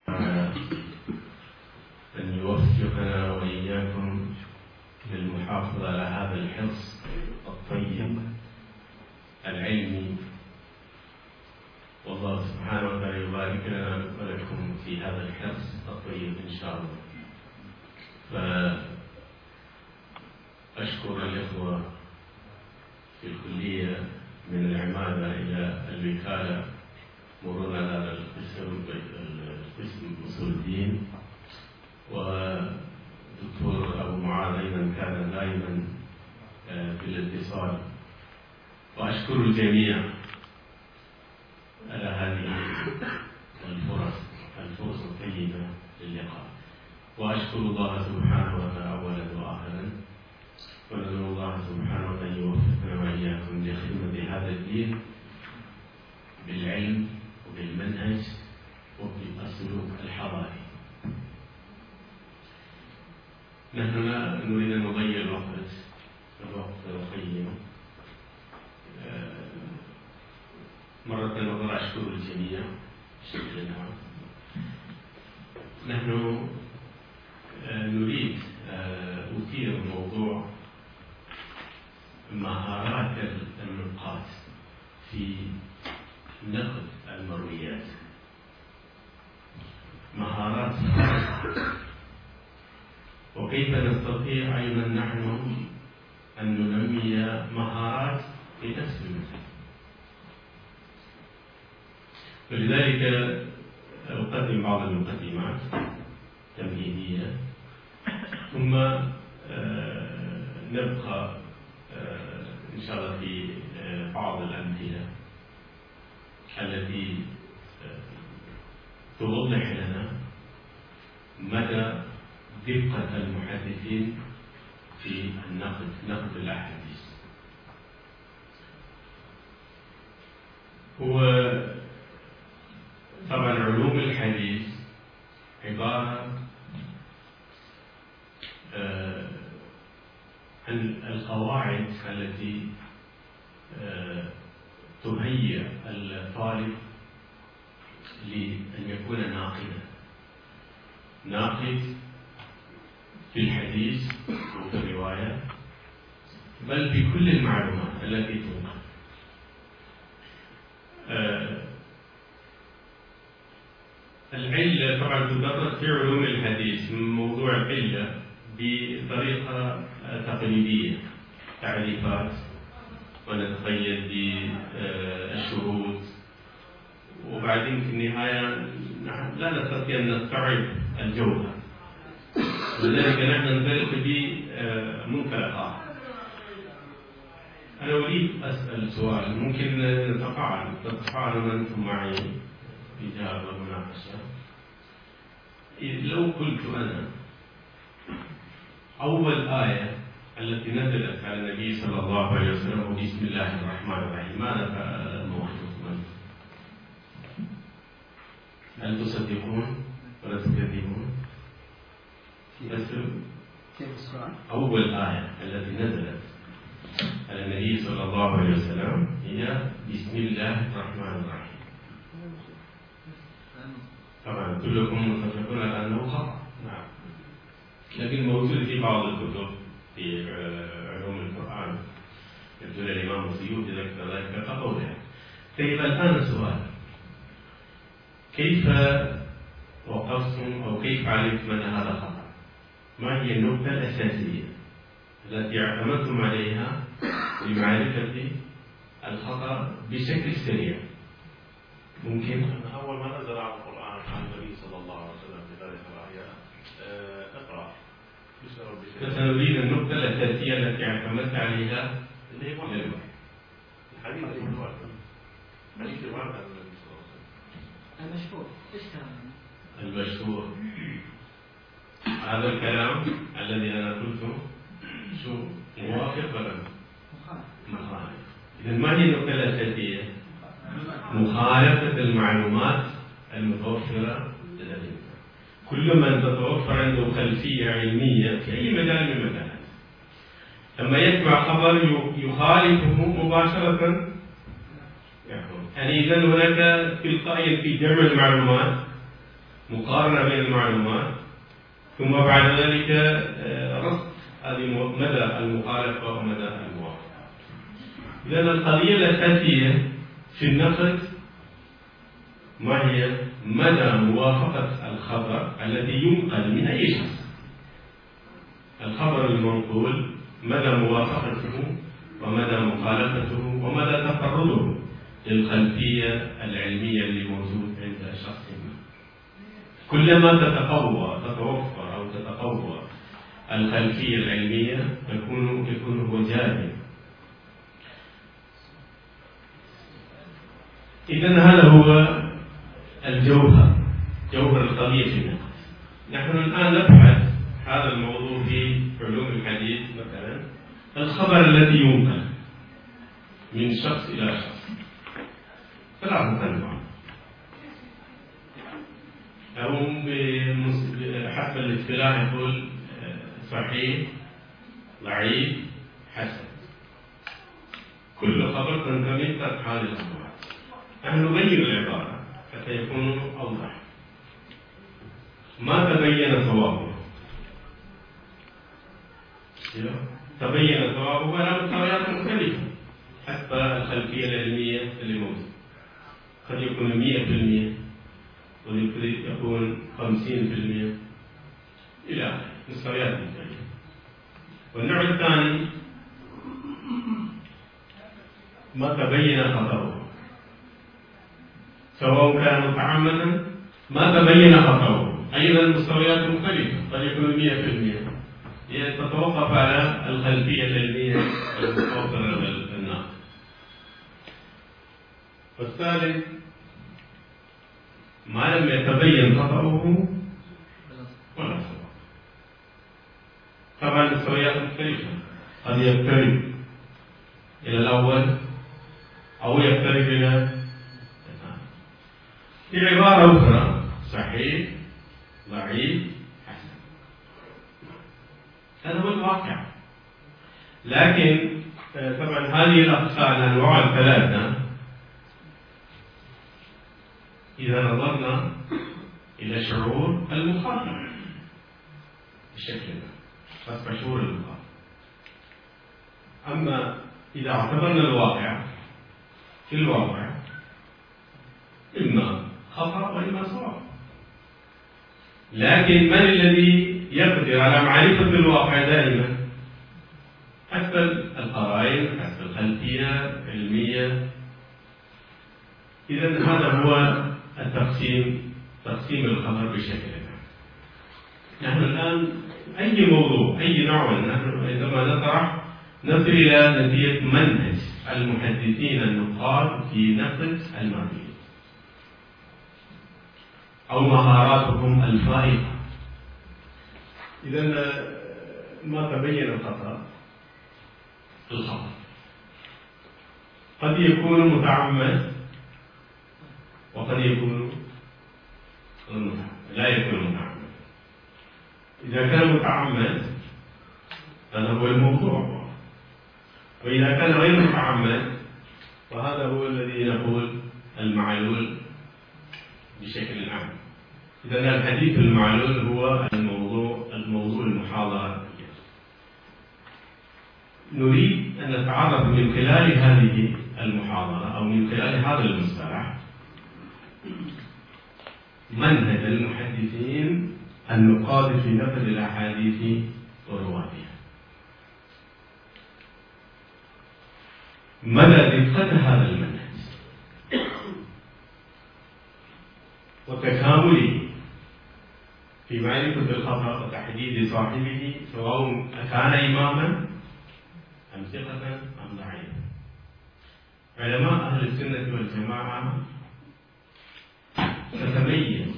أن يوفقنا وإياكم للمحافظة على هذا الحرص الطيب العلمي، والله سبحانه وتعالى يبارك لنا ولكم في هذا الحرص الطيب إن شاء الله. فأشكر الإخوة في الكلية من العمادة إلى الوكالة مرورا على القسم أصول الدين، ودكتور أبو معاذ أيضا كان دائما في الاتصال، وأشكر الجميع على هذه الفرص الطيبة للقاء، وأشكر الله سبحانه وتعالى أولا وآخرا، وندعو الله سبحانه وتعالى يوفقنا وإياكم لخدمة هذا الدين بالعلم وبالمنهج وبالسلوك الحضاري. نحن لا نريد أن نضيع الوقت القيم. مرة أخرى أشكر الجميع بشكل عام. نحن نريد أثير موضوع مهارات النقاد في نقد المرويات، مهارات وكيف نستطيع أيضا نحن أن ننمي مهارات في نفس المثل. ولذلك أقدم بعض المقدمات تمهيدية، ثم نبقى إن شاء الله في بعض الأمثلة التي توضح لنا مدى دقة المحدثين في نقد الأحاديث. هو طبعا علوم الحديث عبارة عن القواعد التي تهيئ الطالب لأن يكون ناقد في الحديث وفي الرواية، بل في كل المعلومات التي تنقل. العلة طبعا تدرس في علوم الحديث من موضوع العلة بطريقة تقليدية، تعريفات، ونتقيد بالشروط، وبعدين في النهاية لا نستطيع أن نستوعب الجوهر، ولذلك نحن ننطلق بمنطلقات. أنا أريد أسأل سؤال، ممكن تتفاعلوا أنتم معي بإجابة ومناقشة. لو قلت أنا أول آية التي نزلت على النبي صلى الله عليه وسلم بسم الله الرحمن الرحيم، ماذا فعل الموقفون؟ هل تصدقون ولا تكذبون؟ أول آية التي نزلت على النبي صلى الله عليه وسلم هي بسم الله الرحمن الرحيم. طبعا كلكم متفقون على أنه خطأ، نعم، لكن موجود في بعض الكتب في علوم القرآن، يقول الإمام السيوطي ذكر ذلك كقوله. طيب الآن سؤال، كيف وقفتم أو كيف علمتم أن هذا خطأ؟ ما هي النقطة الأساسية التي اعتمدتم عليها لمعرفة الخطأ بشكل سريع؟ ممكن أول ما نزل على القرآن عن النبي صلى الله عليه وسلم في ذلك الآية اقرأ. فسنريد النقطة الأساسية التي اعتمدت عليها اللي هي الحديث المتواتر، حديث الوارد عن النبي صلى الله عليه وسلم المشهور. ايش كان المشهور؟ هذا الكلام الذي أنا قلته شو موافق ولا مخالف؟ إذا ما هي النقطة الأساسية؟ مخالفة المعلومات المتوفرة لدى الإنسان. كل من تتوفر عنده خلفية علمية في أي مجال من المجالات، لما يسمع خبر يخالفه مباشرة يعني إذا هناك تلقائيا في جمع المعلومات مقارنة بين المعلومات، ثم بعد ذلك رصد هذه مدى المخالفة ومدى الموافقة. إذا القضية الأساسية في النقد ما هي؟ مدى موافقة الخبر الذي ينقل من أي شخص. الخبر المنقول مدى موافقته ومدى مخالفته ومدى تفرده للخلفية العلمية اللي موجود عند الشخص ما. كلما تتوفر أو تتقوى الخلفية العلمية يكون هو جاهل. إذن هذا هو جوهر القضية في النقد. نحن الآن نبحث هذا الموضوع في علوم الحديث. مثلا الخبر الذي ينقل من شخص إلى شخص ثلاثة أنواع، أو حسب الاصطلاح يقول صحيح، ضعيف، حسن. كل خبر تنتمي تحت هذه الأنواع. نحن نغير العبارة حتى يكون أوضح. ما تبين صوابه، تبين صوابه على مستويات مختلفة حسب الخلفية العلمية اللي موجودة. قد يكون 100%، قد يكون 50%، إلى آخره، مستويات مختلفة. والنوع الثاني ما تبين خطأه، سواء كان متعمدا ما تبين خطأه، أيضا مستويات مختلفة، قد يكون 100%. تتوقف على الخلفية العلمية المتوفرة للناس. والثالث ما لم يتبين خطأه ولا صواب. طبعا المستويات مختلفة، قد يقترب إلى الأول أو يقترب إلى الثاني. في عبارة أخرى صحيح، ضعيف، حسن. هذا هو الواقع. لكن طبعا هذه الأقسام الأنواع الثلاثة إذا نظرنا إلى شعور المخاطب بشكل حسب شعور المخاطب. أما إذا اعتبرنا الواقع، في الواقع إما خطأ وإما صواب. لكن من الذي يقدر على معرفة الواقع دائما؟ حسب القرائن، حسب الخلفية العلمية. إذن هذا هو تقسيم الخبر بشكل عام. نحن الآن أي موضوع، أي نوع، نحن عندما نطرح نصل إلى نتيجة منهج المحدثين النقاد في نقد المرئي أو مهاراتهم الفائقة. إذن ما تبين الخطأ قد يكون متعمد وقد يكون لا يكون متعمد. إذا كان متعمد هذا هو الموضوع، وإذا كان غير متعمد فهذا هو الذي نقول المعلول بشكل عام. إذا الحديث المعلول هو الموضوع المحاضرة. نريد أن نتعرف من خلال هذه المحاضرة أو من خلال هذا المصطلح منهج المحدثين النقاد في نقد الأحاديث ورواتها. مدى دقة هذا المنهج وتكامله في معرفة الخطأ وتحديد صاحبه، سواء كان إماما أم ثقة أم ضعيفا. علماء أهل السنة والجماعة تتميز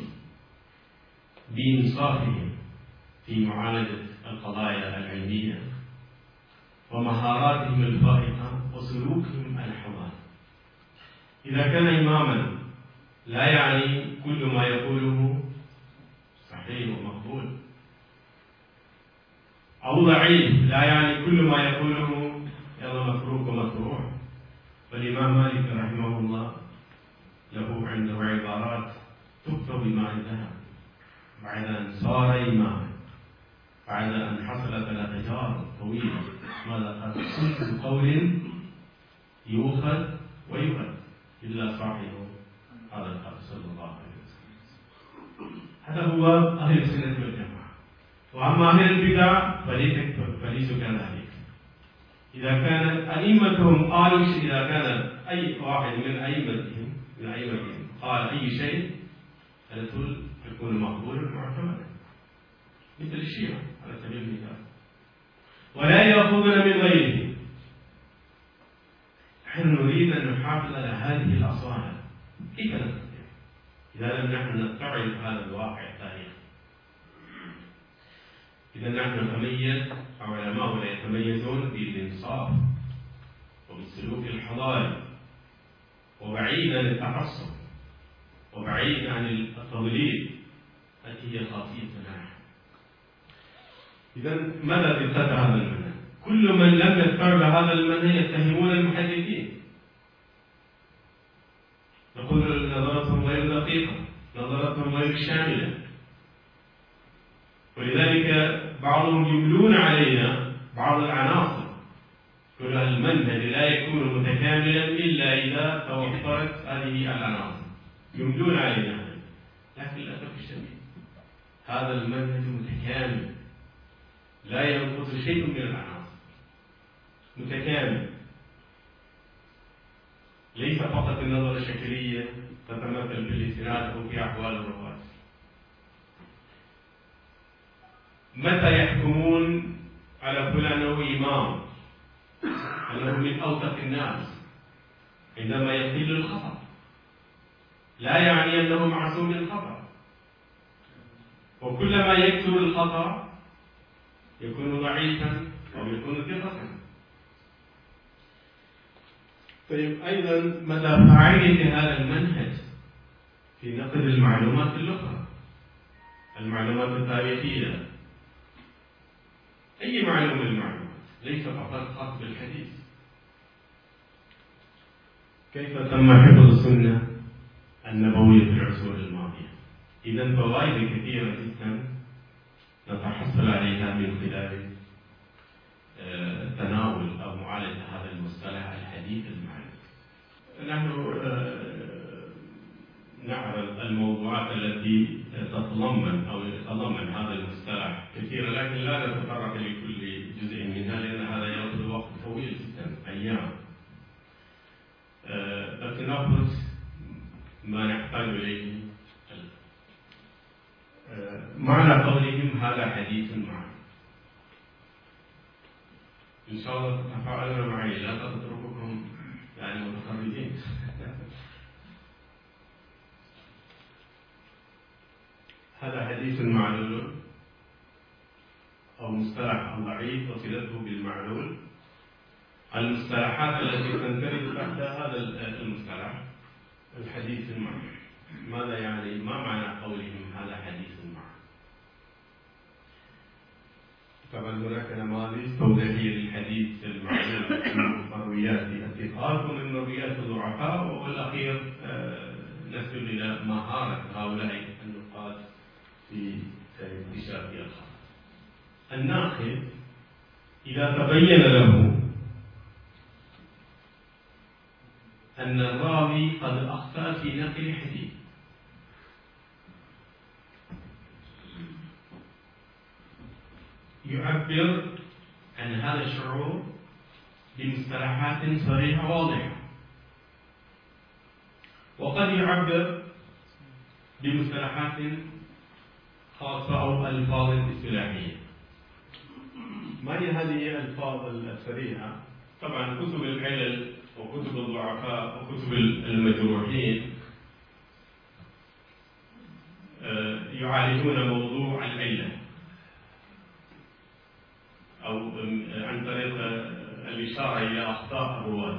بإنصافهم في معالجة القضايا العلمية ومهاراتهم الفائقة وسلوكهم الحضاري. إذا كان إماما لا يعني كل ما يقوله صحيح ومقبول، أو ضعيف لا يعني كل ما يقوله يلا متروك ومكروه. والإمام مالك رحمه الله له عنده عبارات تكتب بماء الذهب بعد أن صار إماما، بعد أن حصلت له تجارب طويلة، ماذا قال؟ كل قول يؤخذ ويؤد إلا صاحبه هذا القول صلى الله عليه وسلم. هذا هو أهل السنة والجماعة. وأما أهل البدع فليسوا كذلك. إذا كان أئمتهم قالوا شيء، إذا كان أي واحد من أئمتهم قال أي شيء على طول يكون مقبولا معتمدا، مثل الشيعة على سبيل المثال، ولا يأخذون من غيره. نحن نريد أن نحافظ على هذه الأصالة. كيف نستطيع إذا لم نحن نستوعب هذا الواقع التاريخي؟ إذا نحن نتميز، أو علماؤنا يتميزون بالإنصاف وبالسلوك الحضاري، وبعيد عن التعصب، وبعيد عن التضليل التي هي خاصيتنا نحن. إذا ماذا ترتد هذا المنهج؟ كل من لم يتبع هذا المنهج يتهمون المحدثين، نقول نظرتهم غير دقيقة، نظرتهم غير شاملة، ولذلك بعضهم يملون علينا بعض العناصر. كل المنهج لا يكون متكاملا إلا إذا توفرت هذه العناصر، يملون علينا. لكن للأسف الشديد هذا المنهج متكامل، لا ينقص شيء من العناصر، متكامل، ليس فقط النظرة الشكلية تتمثل في الإسناد أو في أحوال الرواة. متى يحكمون على فلان أو إمام أنه من أوثق الناس؟ عندما يقل الخطأ، لا يعني أنه معصوم من الخطأ، وكلما يكثر الخطأ يكون ضعيفا أو يكون ثقة. طيب أيضا مدى فاعلية هذا المنهج في نقد المعلومات الأخرى، المعلومات التاريخية، أي معلومة من المعلومات، ليس فقط خاص بالحديث. كيف تم حفظ السنة النبوية في العصور الماضية؟ إذا فوائد كثيرة جدا نتحصل عليها من خلال تناول أو معالجة هذا المصطلح الحديث المعنوي. نحن نعرض الموضوعات التي تتضمن أو يتضمن هذا المصطلح كثيرا، لكن لا نتطرق لكل جزء منها لأن هذا يأخذ وقت طويل جدا، أيام. بس نأخذ ما نحتاج إليه. معنى قولهم هذا حديث معنا، إن شاء الله تتفاعلون معي، لا تترككم يعني متخرجين. هذا حديث معلول أو مصطلح ضعيف وصلته بالمعلول. المصطلحات التي تندرج تحت هذا المصطلح الحديث المعلول، ماذا يعني؟ ما معنى قولهم هذا حديث معلول؟ طبعا هناك نماذج توضيحية للحديث المعلول من مرويات الثقات ومن مرويات الضعفاء، والأخير نسبب إلى مهارة هؤلاء النقاد في اكتشاف الخطأ. الناقد إذا تبين له أن الراوي قد أخطأ في نقل حديث، يعبر عن هذا الشعور بمصطلحات صريحة واضحة، وقد يعبر بمصطلحات خاصة أو ألفاظ اصطلاحية. ما هي هذه الألفاظ الصريحة؟ طبعا كتب العلل وكتب الضعفاء وكتب المجروحين يعالجون موضوع العلة أو عن طريق الإشارة إلى أخطاء الرواة.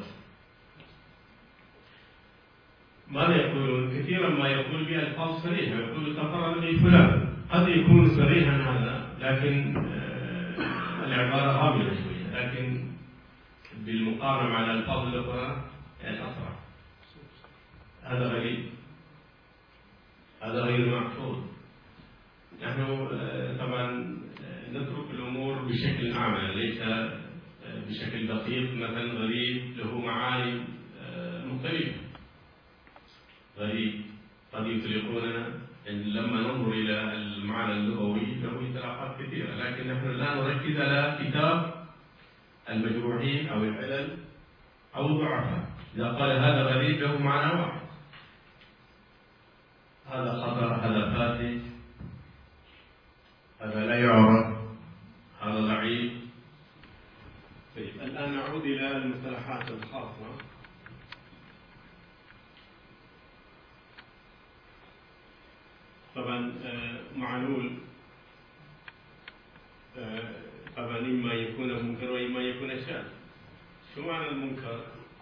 ماذا يقولون؟ كثيرا ما يقول بألفاظ صريحة، يقول تفرد لي فلان، قد يكون صريحا هذا لكن العبارة غامضة شوية، لكن بالمقارنة مع الألفاظ الأخرى أسرع. هذا غريب، هذا غير محفوظ. نحن طبعا نترك الأمور بشكل أعمى، ليس بشكل دقيق. مثلا غريب له معاني مختلفة. غريب قد يطلقوننا لما ننظر إلى المعنى اللغوي له إطلاقات كثيرة، لكن نحن لا نركز على كتاب المجروحين أو العلل أو الضعفاء. إذا قال هذا غريب له معنى واحد، هذا خطأ، هذا فاسد، هذا لا يعرف، هذا ضعيف. طيب الآن نعود إلى المصطلحات الخاصة. طبعا معلول طبعا إما يكون منكر وإما يكون شاذ. شو معنى المنكر؟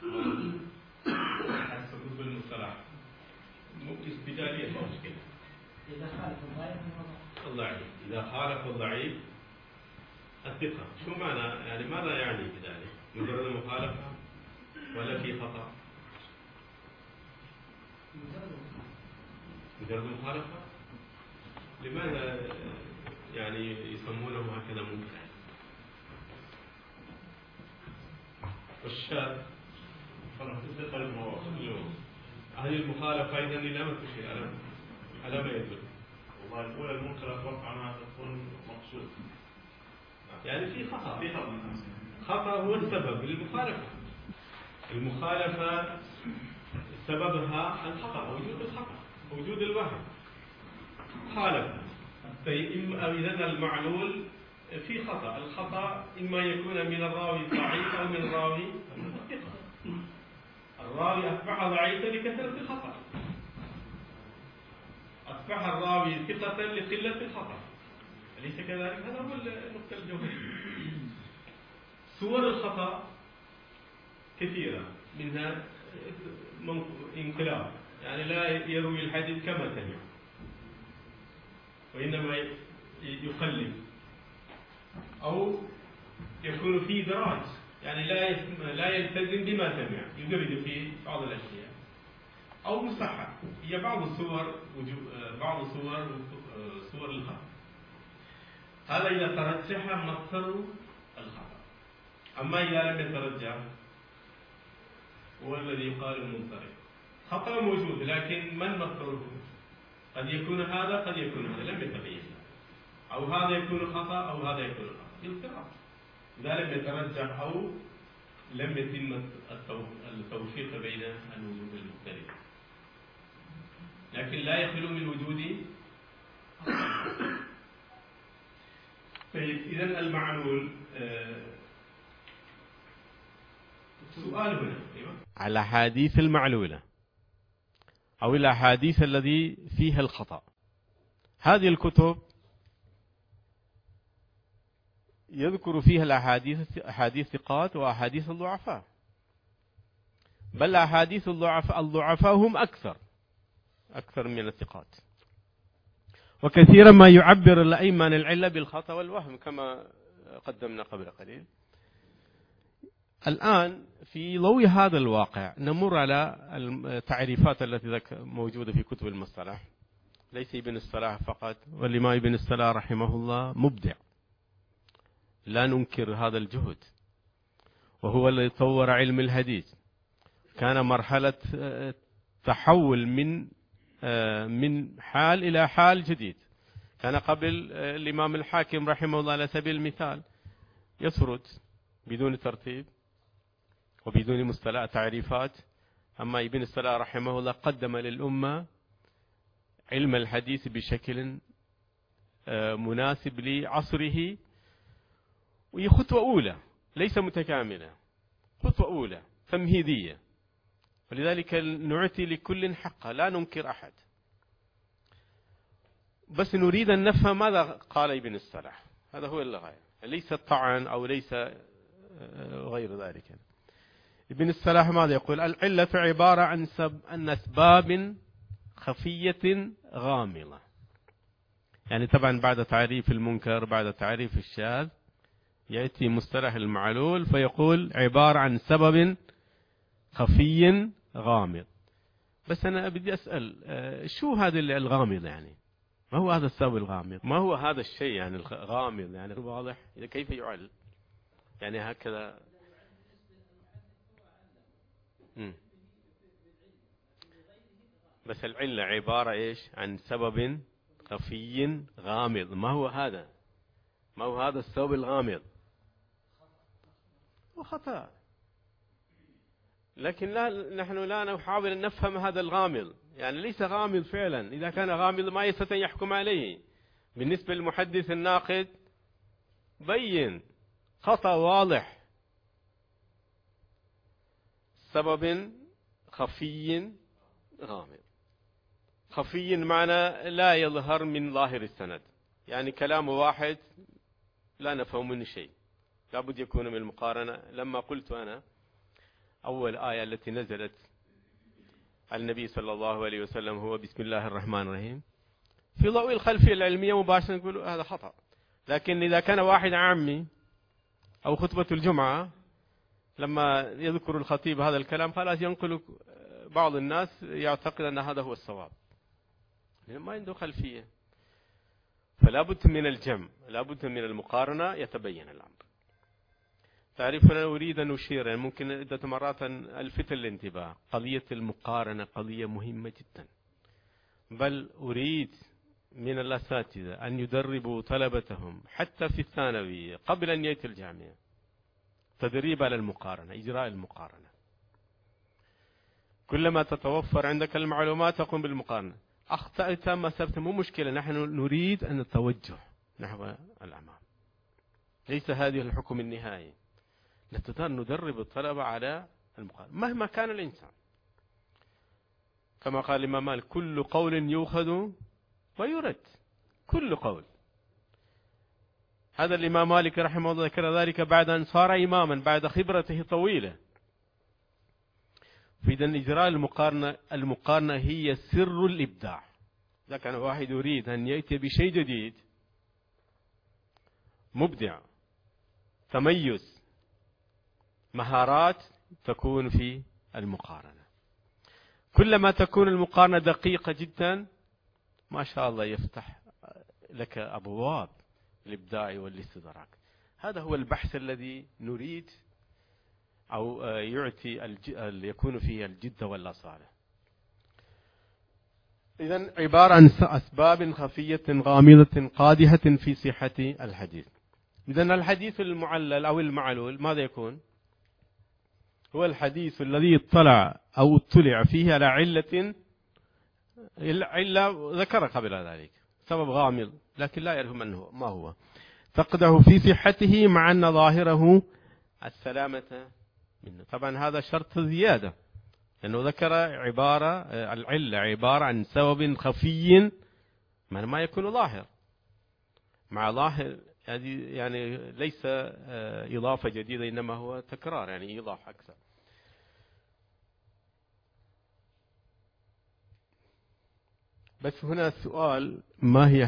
حسب كتب المصطلح استدلالية ما مشكلة. إذا خالف الضعيف، إذا خالف الضعيف الثقة. شو معنى يعني ماذا يعني بذلك؟ مجرد المخالفة ولا في خطأ؟ مجرد المخالفة. لماذا يعني يسمونه هكذا منكر؟ والشاذ هذه المخالفة أيضا لا تشير على ما يدل. والله الأولى المنكر أتوقع أنها تكون مقصود، يعني في خطأ. خطأ هو السبب للمخالفة. المخالفة سببها الخطأ، وجود الخطأ، وجود الوهم. خالف. إذا المعلول في خطأ. الخطأ إما يكون من الراوي الضعيف أو من الراوي الثقة. الراوي أصبح ضعيفا لكثرة الخطأ، أصبح الراوي ثقة لقلة الخطأ، أليس كذلك؟ هذا هو النقطة الجوهرية. صور الخطأ كثيرة، منها انقلاب، يعني لا يروي الحديث كما سمع وإنما يقلد، أو يكون فيه إدراج، يعني لا يلتزم بما سمع، يدرج في بعض الأشياء، أو مصحح. هي بعض صور الخطأ. هذا إذا ترجح مصدر الخطأ. أما إذا لم يترجح هو الذي يقال المنصرف. خطأ موجود، لكن من مصدره؟ قد يكون هذا، قد يكون هذا، لم يتبين، أو هذا يكون خطأ أو هذا يكون خطأ، بالقراءة. إذا لم يترجح أو لم يتم التوفيق بين الوجوه المختلفة، لكن لا يخلو من وجود. طيب إذن المعلول سؤال هنا على الأحاديث المعلولة أو الأحاديث الذي فيها الخطأ. هذه الكتب يذكر فيها الأحاديث، أحاديث ثقات وأحاديث الضعفاء، بل أحاديث الضعفاء هم أكثر من الثقات. وكثيرا ما يعبر الأئمة عن العلة بالخطأ والوهم كما قدمنا قبل قليل. الآن في ضوء هذا الواقع نمر على التعريفات التي موجودة في كتب المصطلح، ليس ابن الصلاح فقط، والإمام ابن الصلاح رحمه الله مبدع، لا ننكر هذا الجهد، وهو الذي طور علم الحديث. كان مرحلة تحول من حال إلى حال جديد. كان قبل الإمام الحاكم رحمه الله على سبيل المثال يسرد بدون ترتيب وبدون مصطلح تعريفات، أما ابن الصلاح رحمه الله قدم للأمة علم الحديث بشكل مناسب لعصره، وهي خطوة أولى ليس متكاملة، خطوة أولى تمهيدية، ولذلك نعطي لكل حقه، لا ننكر أحد، بس نريد أن نفهم ماذا قال ابن الصلاح. هذا هو الغاية، ليس الطعن أو ليس غير ذلك. ابن الصلاح ماذا يقول؟ العلة عبارة عن أسباب خفية غامضة. يعني طبعا بعد تعريف المنكر، بعد تعريف الشاذ، يأتي مصطلح المعلول فيقول عبارة عن سبب خفي غامض. بس أنا بدي أسأل شو هذا الغامض؟ يعني ما هو هذا السبب الغامض؟ ما هو هذا الشيء يعني الغامض؟ يعني واضح كيف يعل؟ يعني هكذا. بس العلة عبارة إيش؟ عن سبب خفي غامض. ما هو هذا؟ ما هو هذا السبب الغامض؟ وخطأ. لكن نحن لا نحاول أن نفهم هذا الغامض، يعني ليس غامض فعلا. إذا كان غامض ما يستطيع يحكم عليه. بالنسبة للمحدث الناقد بين خطأ واضح، سبب خفي غامض. خفي معنى لا يظهر من ظاهر السند، يعني كلام واحد لا نفهم منه شيء، لابد يكون من المقارنة. لما قلت أنا أول آية التي نزلت النبي صلى الله عليه وسلم هو بسم الله الرحمن الرحيم، في ضوء الخلفية العلمية مباشرة نقول هذا خطأ. لكن إذا كان واحد عامي أو خطبة الجمعة لما يذكر الخطيب هذا الكلام خلاص ينقل بعض الناس يعتقد أن هذا هو الصواب، ما عنده خلفية. فلا بد من الجمع، لا بد من المقارنة يتبين الأمر. تعرفنا أريد أن أشير، يعني ممكن عدة مرات ألفت الانتباه، قضية المقارنة قضية مهمة جدا. بل أريد من الأساتذة أن يدربوا طلبتهم حتى في الثانوية قبل أن يأتي الجامعة تدريب على المقارنة، إجراء المقارنة. كلما تتوفر عندك المعلومات تقوم بالمقارنة. أخطأت ما سبت مو مشكلة، نحن نريد أن نتوجه نحو الأمام، ليس هذه الحكم النهائي. ندرب الطلبة على المقارنة مهما كان الإنسان. كما قال الإمام مالك كل قول يؤخذ ويرد، كل قول. هذا الإمام مالك رحمه الله ذكر ذلك بعد أن صار إماما بعد خبرته طويلة. فإذا إجراء المقارنة هي سر الإبداع. إذا كان واحد يريد أن يأتي بشيء جديد مبدع تميز مهارات تكون في المقارنة. كلما تكون المقارنة دقيقة جدا ما شاء الله يفتح لك أبواب الإبداع والاستدراك. هذا هو البحث الذي نريد أو يعطي يكون فيه الجد والأصالة. إذن عبارة عن أسباب خفية غامضة قادحة في صحة الحديث. إذن الحديث المعلل أو المعلول ماذا يكون؟ هو الحديث الذي اطلع فيه على علة ذكر قبل ذلك سبب غامض لكن لا يعرف ما هو، فقده في صحته مع أن ظاهره السلامة منه. طبعا هذا شرط زيادة، لأنه ذكر العلة عبارة عن سبب خفي ما يكون ظاهر، مع ظاهر يعني ليس إضافة جديدة إنما هو تكرار، يعني إيضاح أكثر. بس هنا السؤال ما هي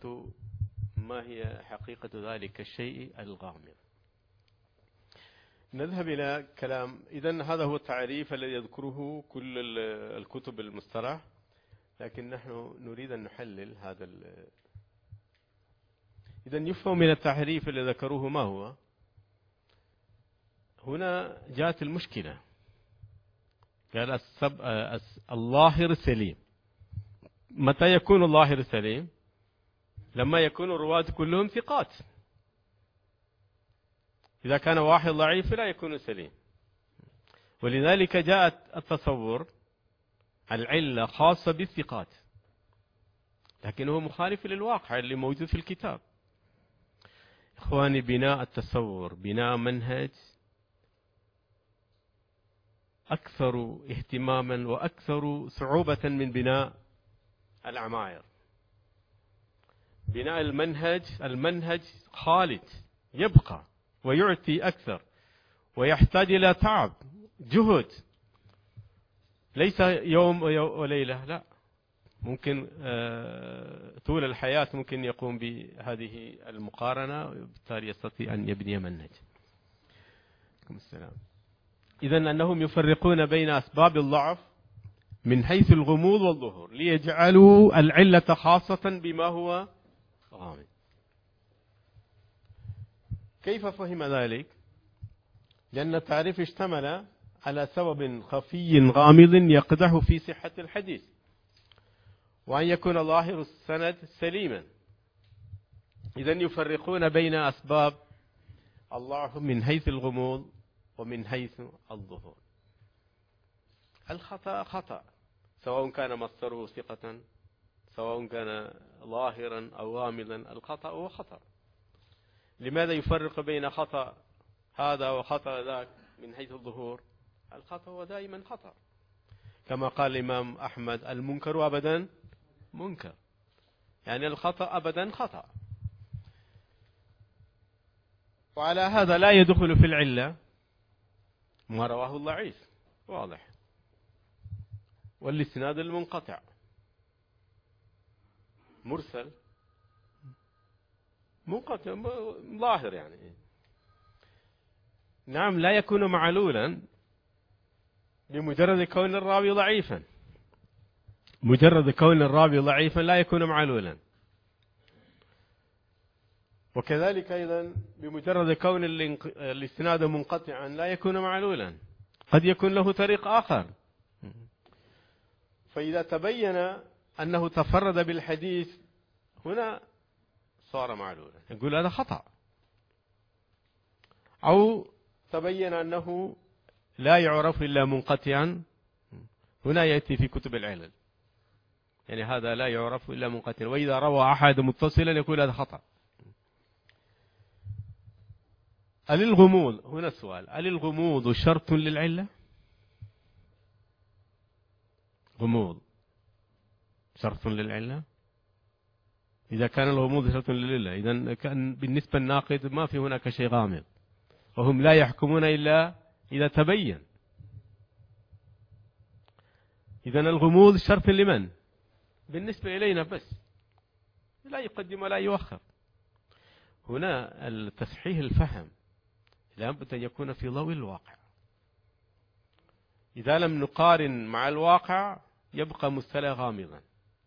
حقيقة ذلك الشيء الغامض؟ نذهب إلى كلام. إذن هذا هو التعريف الذي يذكره كل الكتب المصطلح، لكن نحن نريد أن نحلل هذا. إذن يفهم من التعريف الذي ذكروه ما هو. هنا جاءت المشكلة، قال الظاهر سليم. متى يكون الظاهر سليم؟ لما يكون الرواة كلهم ثقات. إذا كان واحد ضعيف لا يكون سليم. ولذلك جاءت التصور العلة خاصة بالثقات، لكنه مخالف للواقع اللي موجود في الكتاب. إخواني، بناء التصور بناء منهج أكثر اهتماما وأكثر صعوبة من بناء العماير. بناء المنهج خالد يبقى ويعطي أكثر ويحتاج إلى تعب جهد، ليس يوم وليلة، لا، ممكن طول الحياة ممكن يقوم بهذه المقارنة وبالتالي يستطيع أن يبني منهج. إذن أنهم يفرقون بين أسباب الضعف من حيث الغموض والظهور ليجعلوا العلة خاصة بما هو غامض. كيف فهم ذلك؟ لأن التعريف اشتمل على سبب خفي غامض يقدح في صحة الحديث، وأن يكون ظاهر السند سليما. إذن يفرقون بين أسباب الضعف من حيث الغموض ومن حيث الظهور. الخطأ خطأ، سواء كان مصدره ثقة، سواء كان ظاهرا أو غامضا، الخطأ هو خطأ. لماذا يفرق بين خطأ هذا وخطأ ذاك من حيث الظهور؟ الخطأ هو دائما خطأ، كما قال الإمام أحمد: المنكر أبدا منكر، يعني الخطأ أبدا خطأ. وعلى هذا لا يدخل في العلة ما رواه الضعيف واضح، والإسناد المنقطع مرسل منقطع ظاهر، يعني نعم لا يكون معلولا بمجرد كون الراوي ضعيفا، مجرد كون الراوي ضعيفا لا يكون معلولا. وكذلك أيضا بمجرد كون الإسناد منقطعا لا يكون معلولا، قد يكون له طريق آخر. فإذا تبين أنه تفرد بالحديث هنا صار معلولا، يقول هذا خطأ. أو تبين أنه لا يعرف إلا منقطعا، هنا يأتي في كتب العلل، يعني هذا لا يعرف إلا منقطعا. وإذا روى أحد متصلا يقول هذا خطأ. هل الغموض، هنا السؤال، هل الغموض شرط للعلة؟ غموض شرط للعلة؟ إذا كان الغموض شرط للعلة، إذن كان بالنسبة للناقد ما في هناك شيء غامض، وهم لا يحكمون إلا إذا تبين. إذن الغموض شرط لمن؟ بالنسبة إلينا بس، لا يقدم ولا يؤخر. هنا التصحيح الفهم لابد أن يكون في ضوء الواقع. إذا لم نقارن مع الواقع يبقى مصطلح غامضا.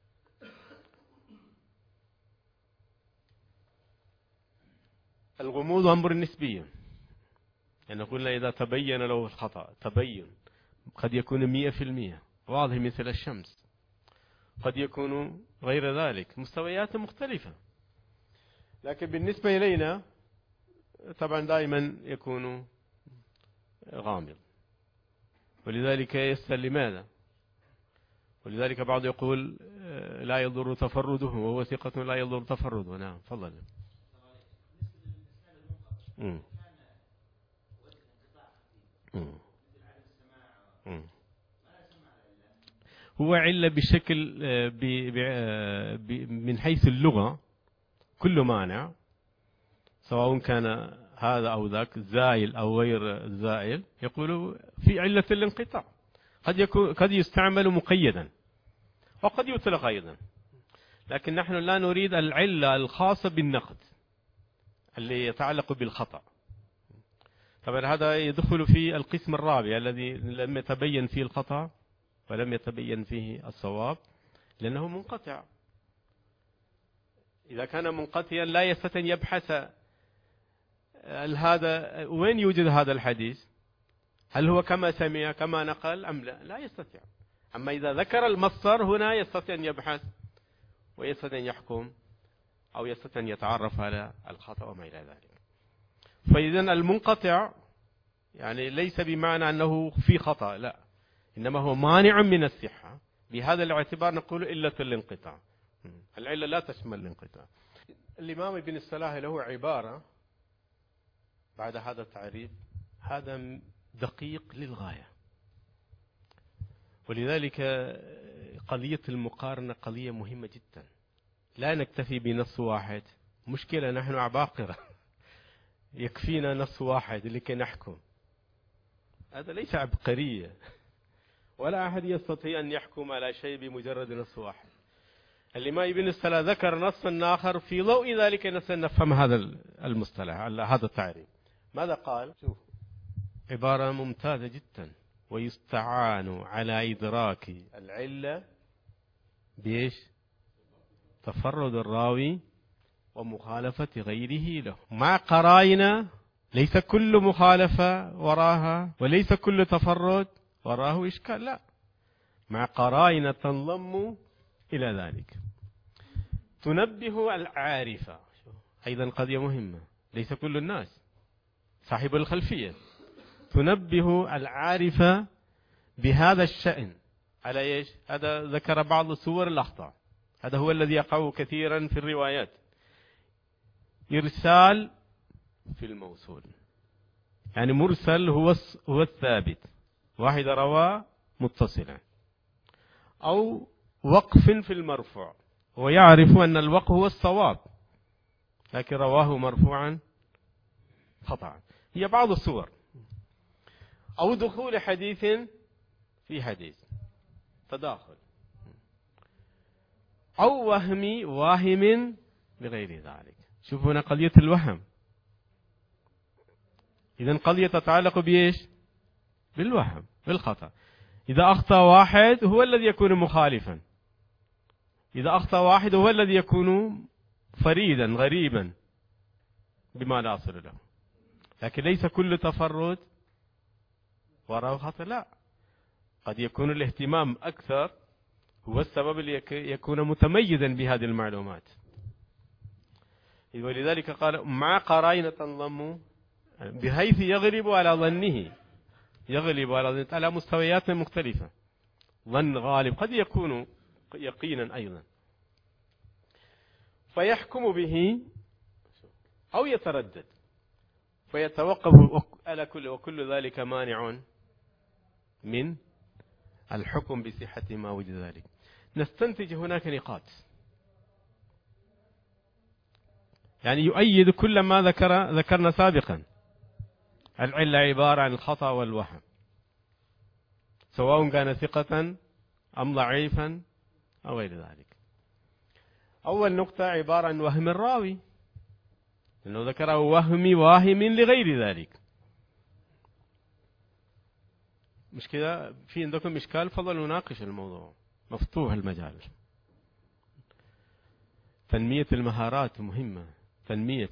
الغموض أمر نسبي، يعني قلنا إذا تبين له الخطأ، تبين قد يكون 100% واضح مثل الشمس، قد يكون غير ذلك، مستويات مختلفة. لكن بالنسبة إلينا طبعا دائما يكون غامض. ولذلك يسأل لماذا، ولذلك بعض يقول لا يضر تفرده وهو ثقة لا يضر تفرده. نعم تفضل. هو علة بشكل من حيث اللغة، كل مانع سواء كان هذا أو ذاك زائل أو غير زائل يقول في علة الانقطاع. قد يستعمل مقيدا وقد يطلق أيضا، لكن نحن لا نريد العلة الخاصة بالنقد اللي يتعلق بالخطأ. طبعا هذا يدخل في القسم الرابع الذي لم يتبين فيه الخطأ ولم يتبين فيه الصواب، لأنه منقطع. إذا كان منقطعا لا يستطيع أن يبحث هذا وين يوجد هذا الحديث، هل هو كما سمع كما نقل أم لا، لا يستطيع. أما إذا ذكر المصدر هنا يستطيع أن يبحث ويستطيع أن يحكم أو يستطيع أن يتعرف على الخطأ وما إلى ذلك. فإذا المنقطع يعني ليس بمعنى أنه في خطأ، لا، إنما هو مانع من الصحة. بهذا الاعتبار نقول علة الانقطاع. العلة لا تشمل الانقطاع. الإمام ابن الصلاح له عبارة بعد هذا التعريف، هذا دقيق للغاية. ولذلك قضية المقارنة قضية مهمة جدا. لا نكتفي بنص واحد، مشكلة نحن عباقرة يكفينا نص واحد لكي نحكم. هذا ليس عبقرية، ولا أحد يستطيع أن يحكم على شيء بمجرد نص واحد. الإمام ابن الصلاح ذكر نصا آخر في ضوء ذلك نفهم هذا المصطلح، هذا التعريف. ماذا قال؟ شوف عبارة ممتازة جدا ويستعان على إدراك العلة بإيش؟ تفرد الراوي ومخالفة غيره له مع قرائن. ليس كل مخالفة وراها وليس كل تفرد وراه إشكال، لا، مع قرائن تنضم إلى ذلك. تنبه العارفة، أيضا قضية مهمة، ليس كل الناس صاحب الخلفية. تنبه العارفة بهذا الشأن على إيش؟ هذا ذكر بعض صور الأخطاء، هذا هو الذي يقع كثيرا في الروايات. إرسال في الموصول، يعني مرسل هو الثابت، واحد روى متصلا، أو وقف في المرفوع، ويعرف أن الوقف هو الصواب لكن رواه مرفوعا خطأ. هي بعض الصور. أو دخول حديث في حديث، تداخل، أو واهم بغير ذلك. شوفوا هنا قضية الوهم، إذن قضية تتعلق بإيش؟ بالوهم، بالخطأ. إذا أخطأ واحد هو الذي يكون مخالفا، إذا أخطأ واحد هو الذي يكون فريدا غريبا بما لا أصل له. لكن ليس كل تفرد وراء خطأ، لا، قد يكون الاهتمام أكثر هو السبب اللي يكون متميزا بهذه المعلومات. ولذلك قال مع قرائن تنضم بحيث يغلب على ظنه، يغلب على مستويات مختلفة. ظن غالب قد يكون يقينا أيضا، فيحكم به أو يتردد فيتوقف على وكل ذلك مانع من الحكم بصحة ما وجد ذلك. نستنتج هناك نقاط يعني يؤيد كل ما ذكرنا سابقا. العلة عبارة عن الخطأ والوهم، سواء كان ثقة أم ضعيفا أو غير ذلك. أول نقطة عبارة عن وهم الراوي، لأنه ذكره واهم لغير ذلك. مش كده؟ في عندكم إشكال؟ فضل نناقش الموضوع، مفتوح المجال. تنمية المهارات مهمة، تنمية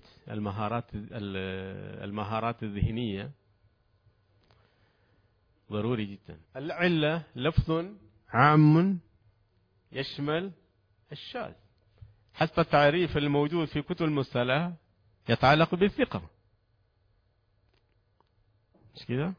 المهارات الذهنية ضروري جدا. العلة لفظ عام يشمل الشاذ حسب التعريف الموجود في كتب المصطلح، يتعلق بالثقة، مش كده؟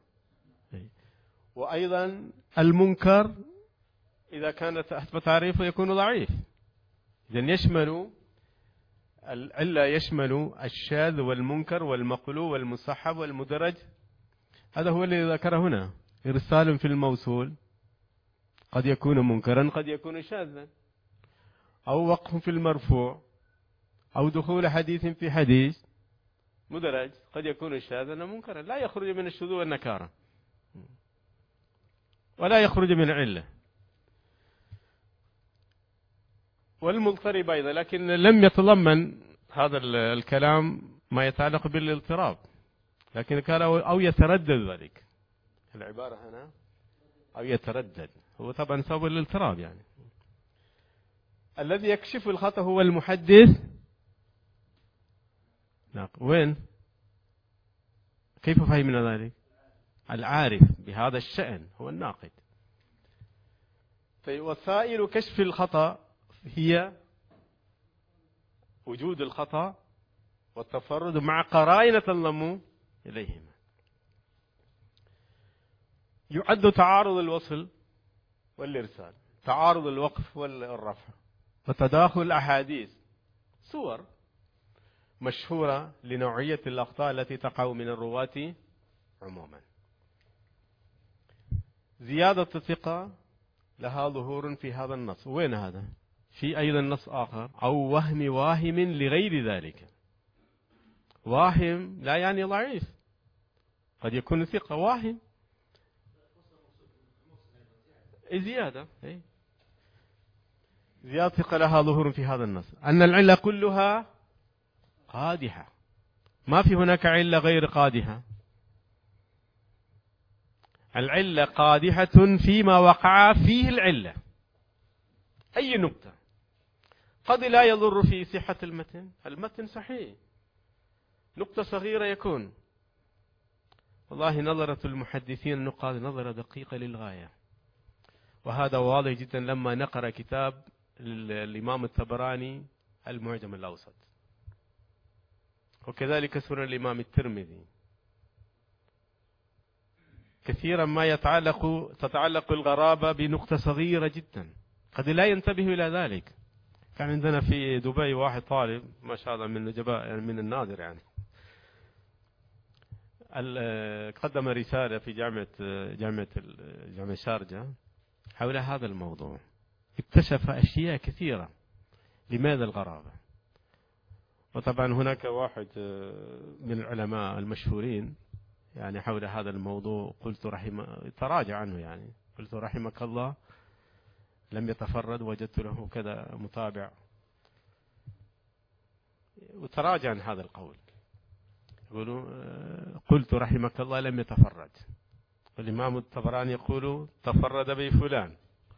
وأيضا المنكر إذا كانت حسب تعريفه يكون ضعيف. إذن يشمل العلة يشمل الشاذ والمنكر والمقلوب والمصحب والمدرج. هذا هو الذي ذكره هنا. إرسال في الموصول قد يكون منكرا قد يكون شاذا، أو وقف في المرفوع، أو دخول حديث في حديث مدرج قد يكون شاذا ومنكرا، لا يخرج من الشذوذ والنكارة ولا يخرج من العلة. والمضطرب أيضا، لكن لم يتضمن هذا الكلام ما يتعلق بالاضطراب، لكن قال أو يتردد ذلك. العبارة هنا أو يتردد، هو طبعا سبب الاضطراب. يعني الذي يكشف الخطأ هو المحدث. وين؟ كيف فهمنا ذلك؟ العارف بهذا الشأن هو الناقد. فوسائل كشف الخطأ هي وجود الخطأ والتفرد مع قرائن تنضم إليهما. يعد تعارض الوصل والإرسال، تعارض الوقف والرفع، وتداخل الأحاديث صور مشهورة لنوعية الأخطاء التي تقع من الرواة عموما. زيادة الثقة لها ظهور في هذا النص. وين هذا؟ في أيضا نص آخر، أو واهم لغير ذلك. واهم لا يعني ضعيف، قد يكون ثقة واهم، زيادة. زيادة ثقة لها ظهور في هذا النص. أن العلة كلها قادحة، ما في هناك علة غير قادحة. العلة قادحة فيما وقع فيه العلة. أي نقطة قد لا يضر في صحة المتن صحيح، نقطة صغيرة يكون. والله نظرة المحدثين النقاد نظرة دقيقة للغاية، وهذا واضح جدا لما نقرأ كتاب الإمام الطبراني المعجم الأوسط، وكذلك سنن الإمام الترمذي. كثيرا ما تتعلق الغرابة بنقطة صغيرة جدا، قد لا ينتبه إلى ذلك. كان عندنا في دبي واحد طالب ما شاء الله من نجباء، يعني من النادر، يعني قدم رسالة في جامعة شارجة حول هذا الموضوع. اكتشف أشياء كثيرة. لماذا الغرابة؟ وطبعا هناك واحد من العلماء المشهورين يعني حول هذا الموضوع، تراجع عنه، يعني قلت رحمك الله لم يتفرد، وجدت له كذا متابع، وتراجع عن هذا القول. يقولوا قلت رحمك الله لم يتفرد، والإمام الطبراني يقول تفرد بفلان،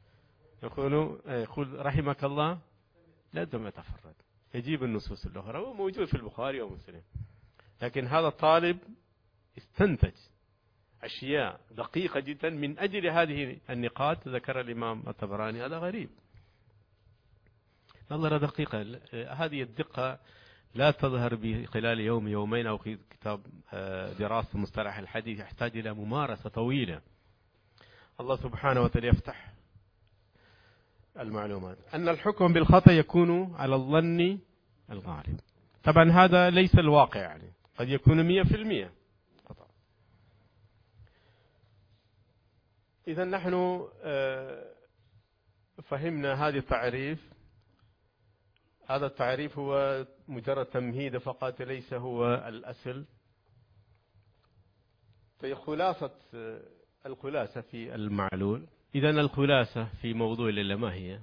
يقول رحمك الله لم يتفرد، يجيب النصوص الأخرى وموجود في البخاري ومسلم. لكن هذا الطالب استنتج أشياء دقيقة جدا من أجل هذه النقاط ذكر الإمام الطبراني. هذا غريب، نظرة دقيقة. هذه الدقة لا تظهر خلال يوم يومين أو في كتاب دراسة مصطلح الحديث، يحتاج إلى ممارسة طويلة. الله سبحانه وتعالى يفتح المعلومات. أن الحكم بالخطأ يكون على الظن الغالب. طبعا هذا ليس الواقع، يعني قد يكون 100% خطأ. إذا نحن فهمنا هذا التعريف. هذا التعريف هو مجرد تمهيد فقط، ليس هو الأصل. الخلاصة في المعلول. إذا الخلاصة في موضوع العلة ما هي؟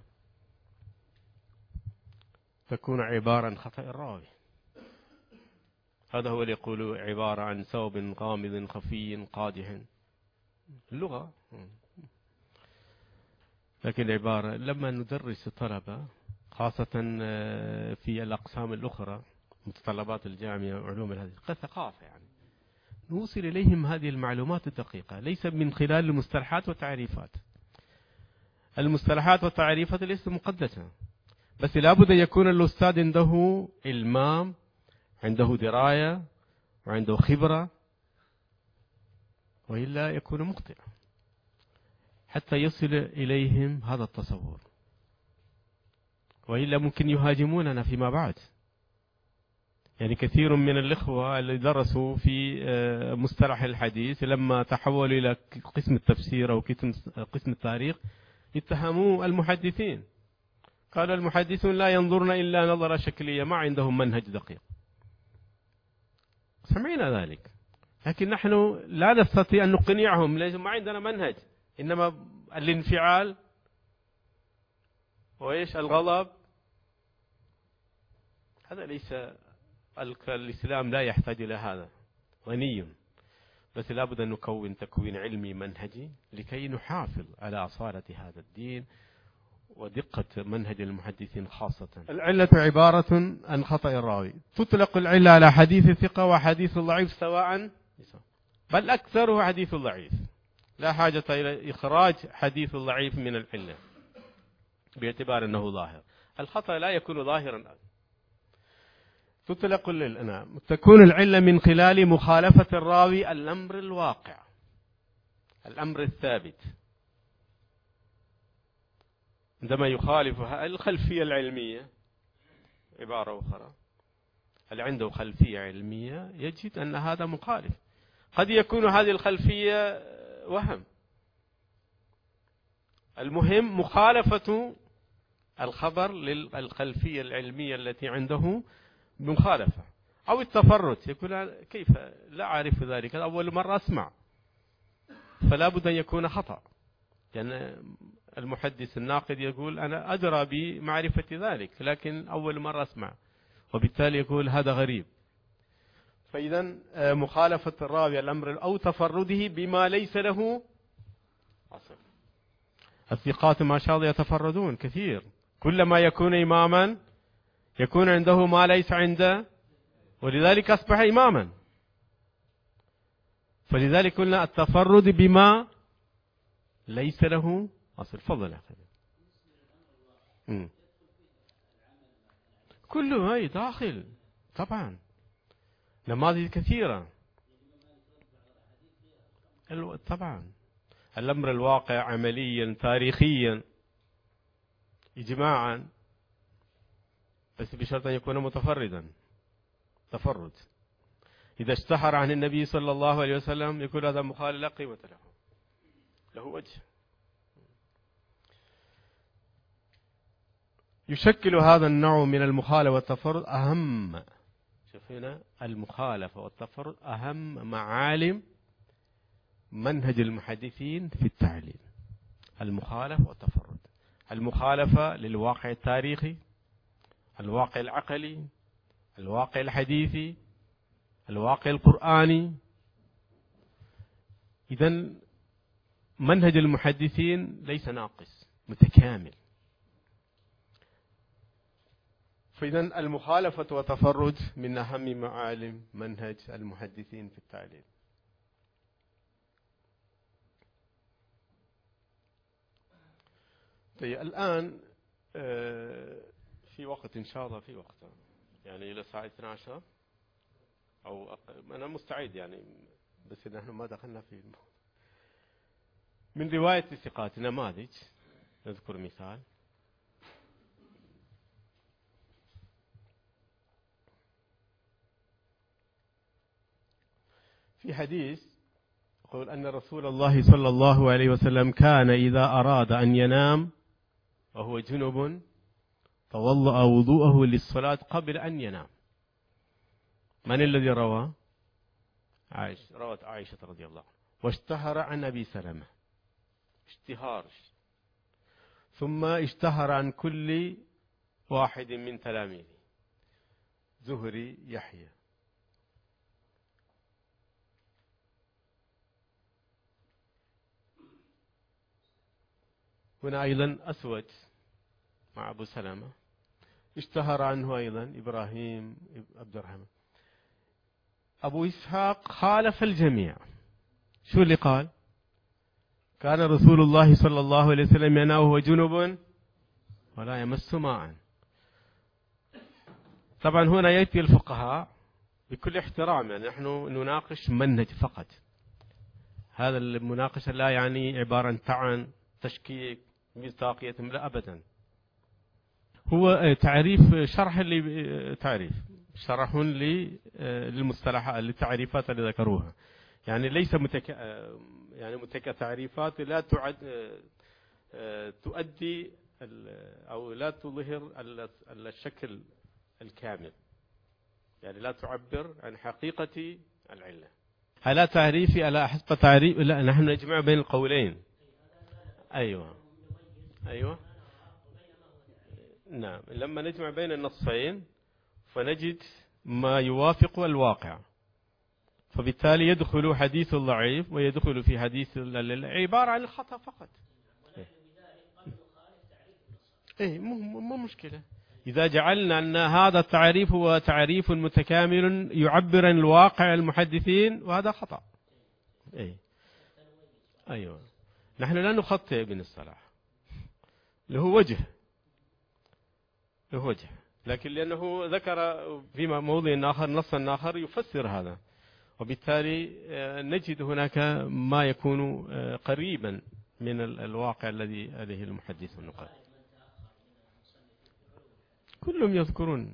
تكون عبارة عن خطأ الراوي. هذا هو اللي يقول عبارة عن سبب غامض خفي قادح، اللغة. لكن العبارة لما ندرس الطلبة خاصة في الأقسام الأخرى، متطلبات الجامعة وعلوم الحديث كثقافة، يعني نوصل إليهم هذه المعلومات الدقيقة، ليس من خلال المصطلحات والتعريفات. المصطلحات والتعريفات ليست مقدسة، بس لابد أن يكون الأستاذ عنده إلمام، عنده دراية، وعنده خبرة، وإلا يكون مخطئا حتى يصل إليهم هذا التصور، وإلا ممكن يهاجموننا فيما بعد. يعني كثير من الإخوة اللي درسوا في مصطلح الحديث لما تحولوا إلى قسم التفسير أو قسم التاريخ اتهموا المحدثين، قال المحدثون لا ينظرون إلا نظرة شكلية، ما عندهم منهج دقيق. سمعنا ذلك، لكن نحن لا نستطيع أن نقنعهم، لأن ما عندنا منهج، إنما الانفعال وإيش الغضب. هذا ليس الإسلام لا يحتاج إلى هذا، غني، بس لابد أن نكون تكوين علمي منهجي لكي نحافظ على أصالة هذا الدين ودقة منهج المحدثين خاصة. العلة عبارة عن خطأ الراوي. تطلق العلة على حديث الثقة وحديث الضعيف سواء، بل أكثره حديث الضعيف، لا حاجة إلى إخراج حديث الضعيف من العلة باعتبار أنه ظاهر. الخطأ لا يكون ظاهرا. تطلق تكون العلة من خلال مخالفة الراوي الأمر الواقع، الأمر الثابت، عندما يخالف الخلفية العلمية. عبارة أخرى، اللي عنده خلفية علمية يجد أن هذا مخالف. قد يكون هذه الخلفية وهم، المهم مخالفة الخبر للخلفية العلمية التي عنده مخالفة، أو التفرد. يقول كيف لا أعرف ذلك، أول مرة أسمع، فلا بد أن يكون خطأ. يعني المحدث الناقد يقول أنا أدرى بمعرفة ذلك، لكن أول مرة أسمع، وبالتالي يقول هذا غريب. فإذا مخالفة الراوي الأمر أو تفرده بما ليس له أصل الثقات ما شاء الله يتفردون كثير، كلما يكون إماما يكون عنده ما ليس عنده، ولذلك أصبح إماما. فلذلك قلنا التفرد بما ليس له أصل. فضل أخي. كله هاي داخل طبعا، نماذج كثيرة طبعا. الأمر الواقع عمليا تاريخيا إجماعا، بس بشرط أن يكون متفردا. تفرد إذا اشتهر عن النبي صلى الله عليه وسلم يكون هذا مخالف لا قيمة له، له وجه. يشكل هذا النوع من المخالفة والتفرد أهم، شوفنا المخالفة والتفرد أهم معالم منهج المحدثين في التعليم. المخالفة والتفرد، المخالفة للواقع التاريخي، الواقع العقلي، الواقع الحديثي، الواقع القرآني. إذن منهج المحدثين ليس ناقص، متكامل. فإذن المخالفة والتفرد من أهم معالم منهج المحدثين في التعليم. طيب الآن في وقت إن شاء الله، في وقت يعني إلى الساعة 12 أو أنا مستعد يعني، بس نحن ما دخلنا في من رواية الثقات نماذج. نذكر مثال. في حديث يقول أن رسول الله صلى الله عليه وسلم كان إذا أراد أن ينام وهو جنب توضأ وضوءه للصلاة قبل أن ينام. من الذي روى؟ روت عائشة رضي الله عنها، واشتهر عن أبي سلمة اشتهار، ثم اشتهر عن كل واحد من تلاميذه، زهري، يحيى. هنا أيضا أسود مع أبو سلمة، اشتهر عنه أيضا إبراهيم عبد الرحمن. أبو إسحاق خالف الجميع. شو اللي قال؟ كان رسول الله صلى الله عليه وسلم ينام وهو جنب ولا يمس ماء. طبعا هنا يأتي الفقهاء بكل احترام، يعني نحن نناقش منهج فقط. هذا المناقشة لا يعني عبارة عن طعن، تشكيك، مصداقية، لا أبدا. هو تعريف، تعريف شرح للمصطلحات، للتعريفات اللي ذكروها. يعني ليس يعني تعريفات لا تؤدي أو لا تظهر الشكل الكامل، يعني لا تعبر عن حقيقة العلة. على تعريفي على حسب تعريف، لا نحن نجمع بين القولين. أيوة نعم، لما نجمع بين النصين فنجد ما يوافق الواقع، فبالتالي يدخل حديث الضعيف ويدخل في حديث عبارة عن الخطأ فقط. مو مشكلة إذا جعلنا أن هذا التعريف هو تعريف متكامل يعبر عن الواقع المحدثين، وهذا خطأ. أيوة نحن لا نخطئ ابن الصلاح، له وجه، لكن لأنه ذكر في موضع آخر نصا آخر يفسر هذا، وبالتالي نجد هناك ما يكون قريبا من الواقع الذي عليه المحدث النقاد. كلهم يذكرون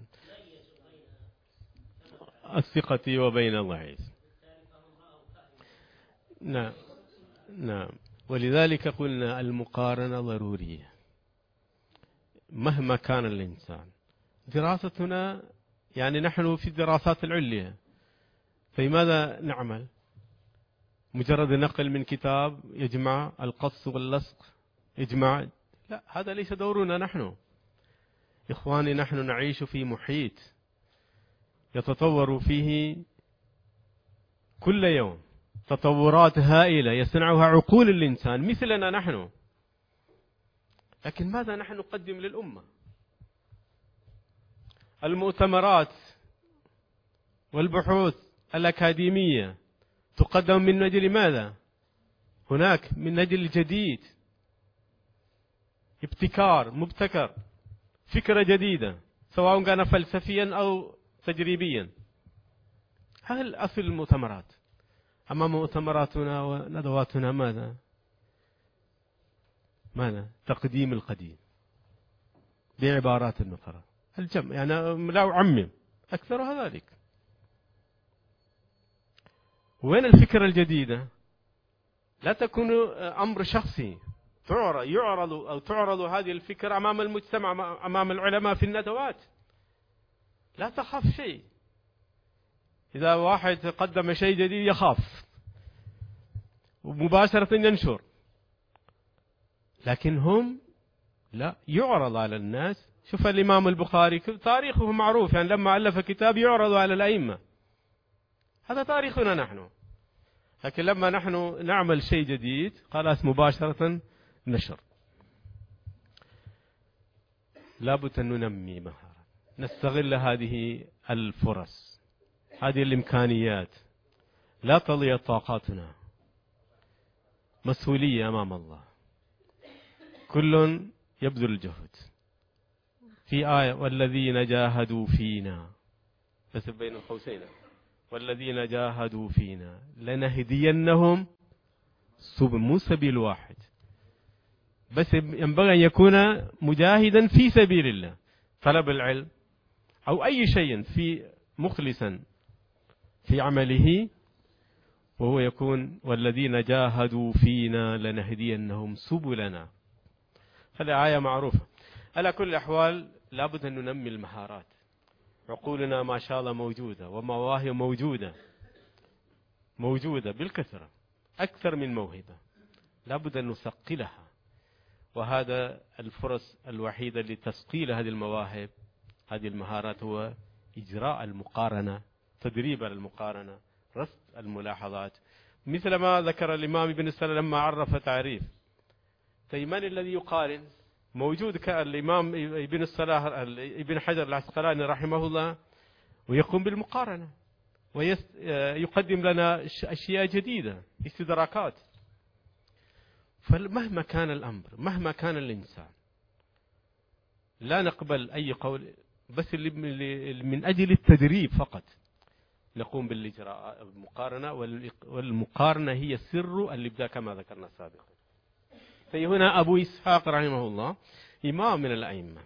الثقة وبين الضعيف. نعم، ولذلك قلنا المقارنة ضرورية مهما كان الإنسان. دراستنا يعني نحن في الدراسات العليا، فلماذا نعمل؟ مجرد نقل من كتاب يجمع القص واللصق يجمع؟ لا، هذا ليس دورنا نحن. إخواني، نحن نعيش في محيط يتطور فيه كل يوم تطورات هائلة يصنعها عقول الإنسان مثلنا نحن، لكن ماذا نحن نقدم للأمة؟ المؤتمرات والبحوث الأكاديمية تقدم من أجل ماذا؟ هناك من أجل جديد، ابتكار، مبتكر، فكرة جديدة سواء كان فلسفيا أو تجريبيا. هذا الأصل المؤتمرات. أما مؤتمراتنا وندواتنا ماذا؟ تقديم القديم بعبارات أخرى، الجمع، يعني لا أعمم، أكثرها ذلك. وين الفكرة الجديدة؟ لا تكون أمر شخصي تعرض هذه الفكرة أمام المجتمع، أمام العلماء في الندوات. لا تخاف شيء. إذا واحد قدم شيء جديد يخاف ومباشرة ينشر، لكن هم لا، يعرض على الناس. شوف الإمام البخاري تاريخه معروف، يعني لما ألف كتاب يعرض على الأئمة، هذا تاريخنا نحن. لكن لما نحن نعمل شيء جديد خلاص مباشرة نشر. لابد أن ننمي مهارة، نستغل هذه الفرص، هذه الإمكانيات، لا تضيع طاقاتنا. مسؤولية أمام الله، كل يبذل الجهد. في آية والذين جاهدوا فينا، بس بين القوسين، والذين جاهدوا فينا لنهدينهم مو سبيل واحد، بس ينبغي أن يكون مجاهدا في سبيل الله، طلب العلم أو أي شيء في مخلصا في عمله، وهو يكون والذين جاهدوا فينا لنهدينهم سبلنا. هذه آية معروفة. على كل الأحوال لابد أن ننمي المهارات. عقولنا ما شاء الله موجودة، ومواهب موجودة بالكثرة، أكثر من موهبة، لابد أن نثقلها. وهذا الفرص الوحيدة لتثقيل هذه المواهب، هذه المهارات، هو إجراء المقارنة، تدريب المقارنة، رصد الملاحظات. مثل ما ذكر الإمام ابن السلاح لما عرف تعريف من الذي يقارن. موجود كالإمام ابن السلاح ابن حجر العسقلاني رحمه الله، ويقوم بالمقارنة ويقدم لنا أشياء جديدة، استدراكات. فمهما كان الأمر، مهما كان الإنسان، لا نقبل أي قول بس من أجل التدريب فقط. نقوم بالإجراء المقارنة، والمقارنة هي السر الإبداع كما ذكرنا سابقا. فهنا أبو إسحاق رحمه الله إمام من الأئمة،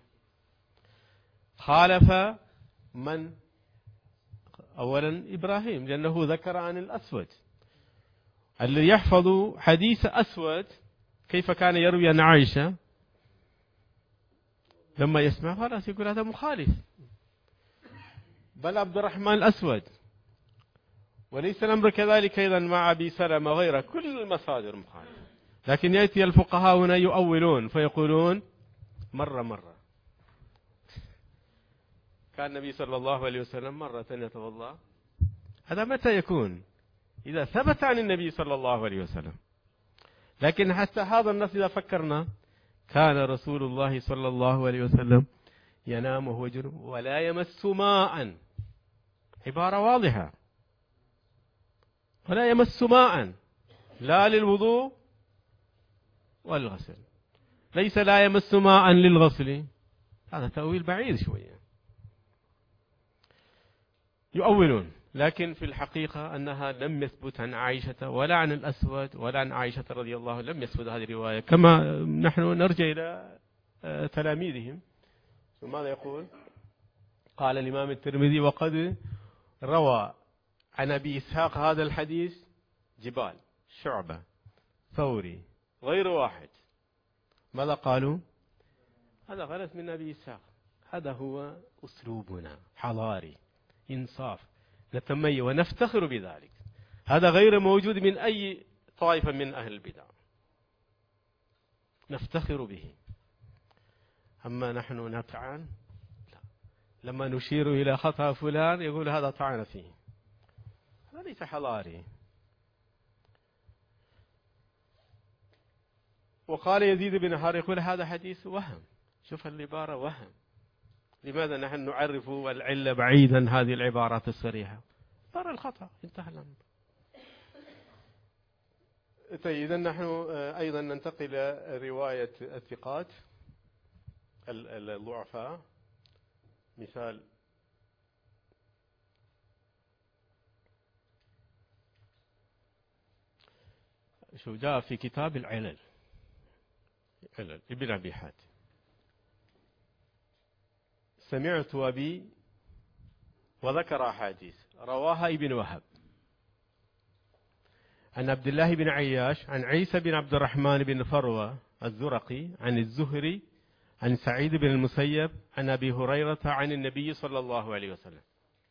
خالف من؟ أولا إبراهيم، لأنه ذكر عن الأسود الذي يحفظ حديث أسود كيف كان يروي عن عائشة، لما يسمع خلاص يقول هذا مخالف. بل عبد الرحمن الأسود، وليس الأمر كذلك أيضا مع أبي سلمة وغيره، كل المصادر مخالفة. لكن يأتي الفقهاء هنا يؤولون فيقولون مرة كان النبي صلى الله عليه وسلم مرة يتوضأ. هذا متى يكون؟ إذا ثبت عن النبي صلى الله عليه وسلم. لكن حتى هذا النص إذا فكرنا، كان رسول الله صلى الله عليه وسلم ينام وهو جنب ولا يمس ماء، عبارة واضحة، ولا يمس ماء لا للوضوء والغسل، ليس لا يمس ماء للغسل. هذا تأويل بعيد شوية، يؤولون. لكن في الحقيقة أنها لم يثبت عن عائشة ولا عن الأسود ولا عن عائشة رضي الله عنها، لم يثبت هذه الرواية. كما نحن نرجع إلى تلاميذهم، ماذا يقول؟ قال الإمام الترمذي وقد روى عن أبي إسحاق هذا الحديث جبال، شعبة، ثوري، غير واحد. ماذا قالوا؟ هذا غلط من أبي إسحاق، هذا هو أسلوبنا، حضاري، إنصاف، نتميز ونفتخر بذلك. هذا غير موجود من أي طائفة من أهل البدع، نفتخر به. أما نحن نطعن، لا. لما نشير إلى خطأ فلان يقول هذا طعن فيه، هذا ليس حضاري. وقال يزيد بن هار يقول هذا حديث وهم. شوف العبارة وهم. لماذا نحن نعرف العلة بعيدا هذه العبارات الصريحة؟ ترى الخطأ، انتهى الأمر. طيب إذا نحن أيضا ننتقل إلى رواية الثقات الضعفاء. مثال شو جاء في كتاب العلل ابن أبي حاتم: سمعت أبي، وذكر أحاديث رواها ابن وهب عن عبد الله بن عياش عن عيسى بن عبد الرحمن بن فروة الزرقي عن الزهري عن سعيد بن المسيب عن أبي هريرة عن النبي صلى الله عليه وسلم.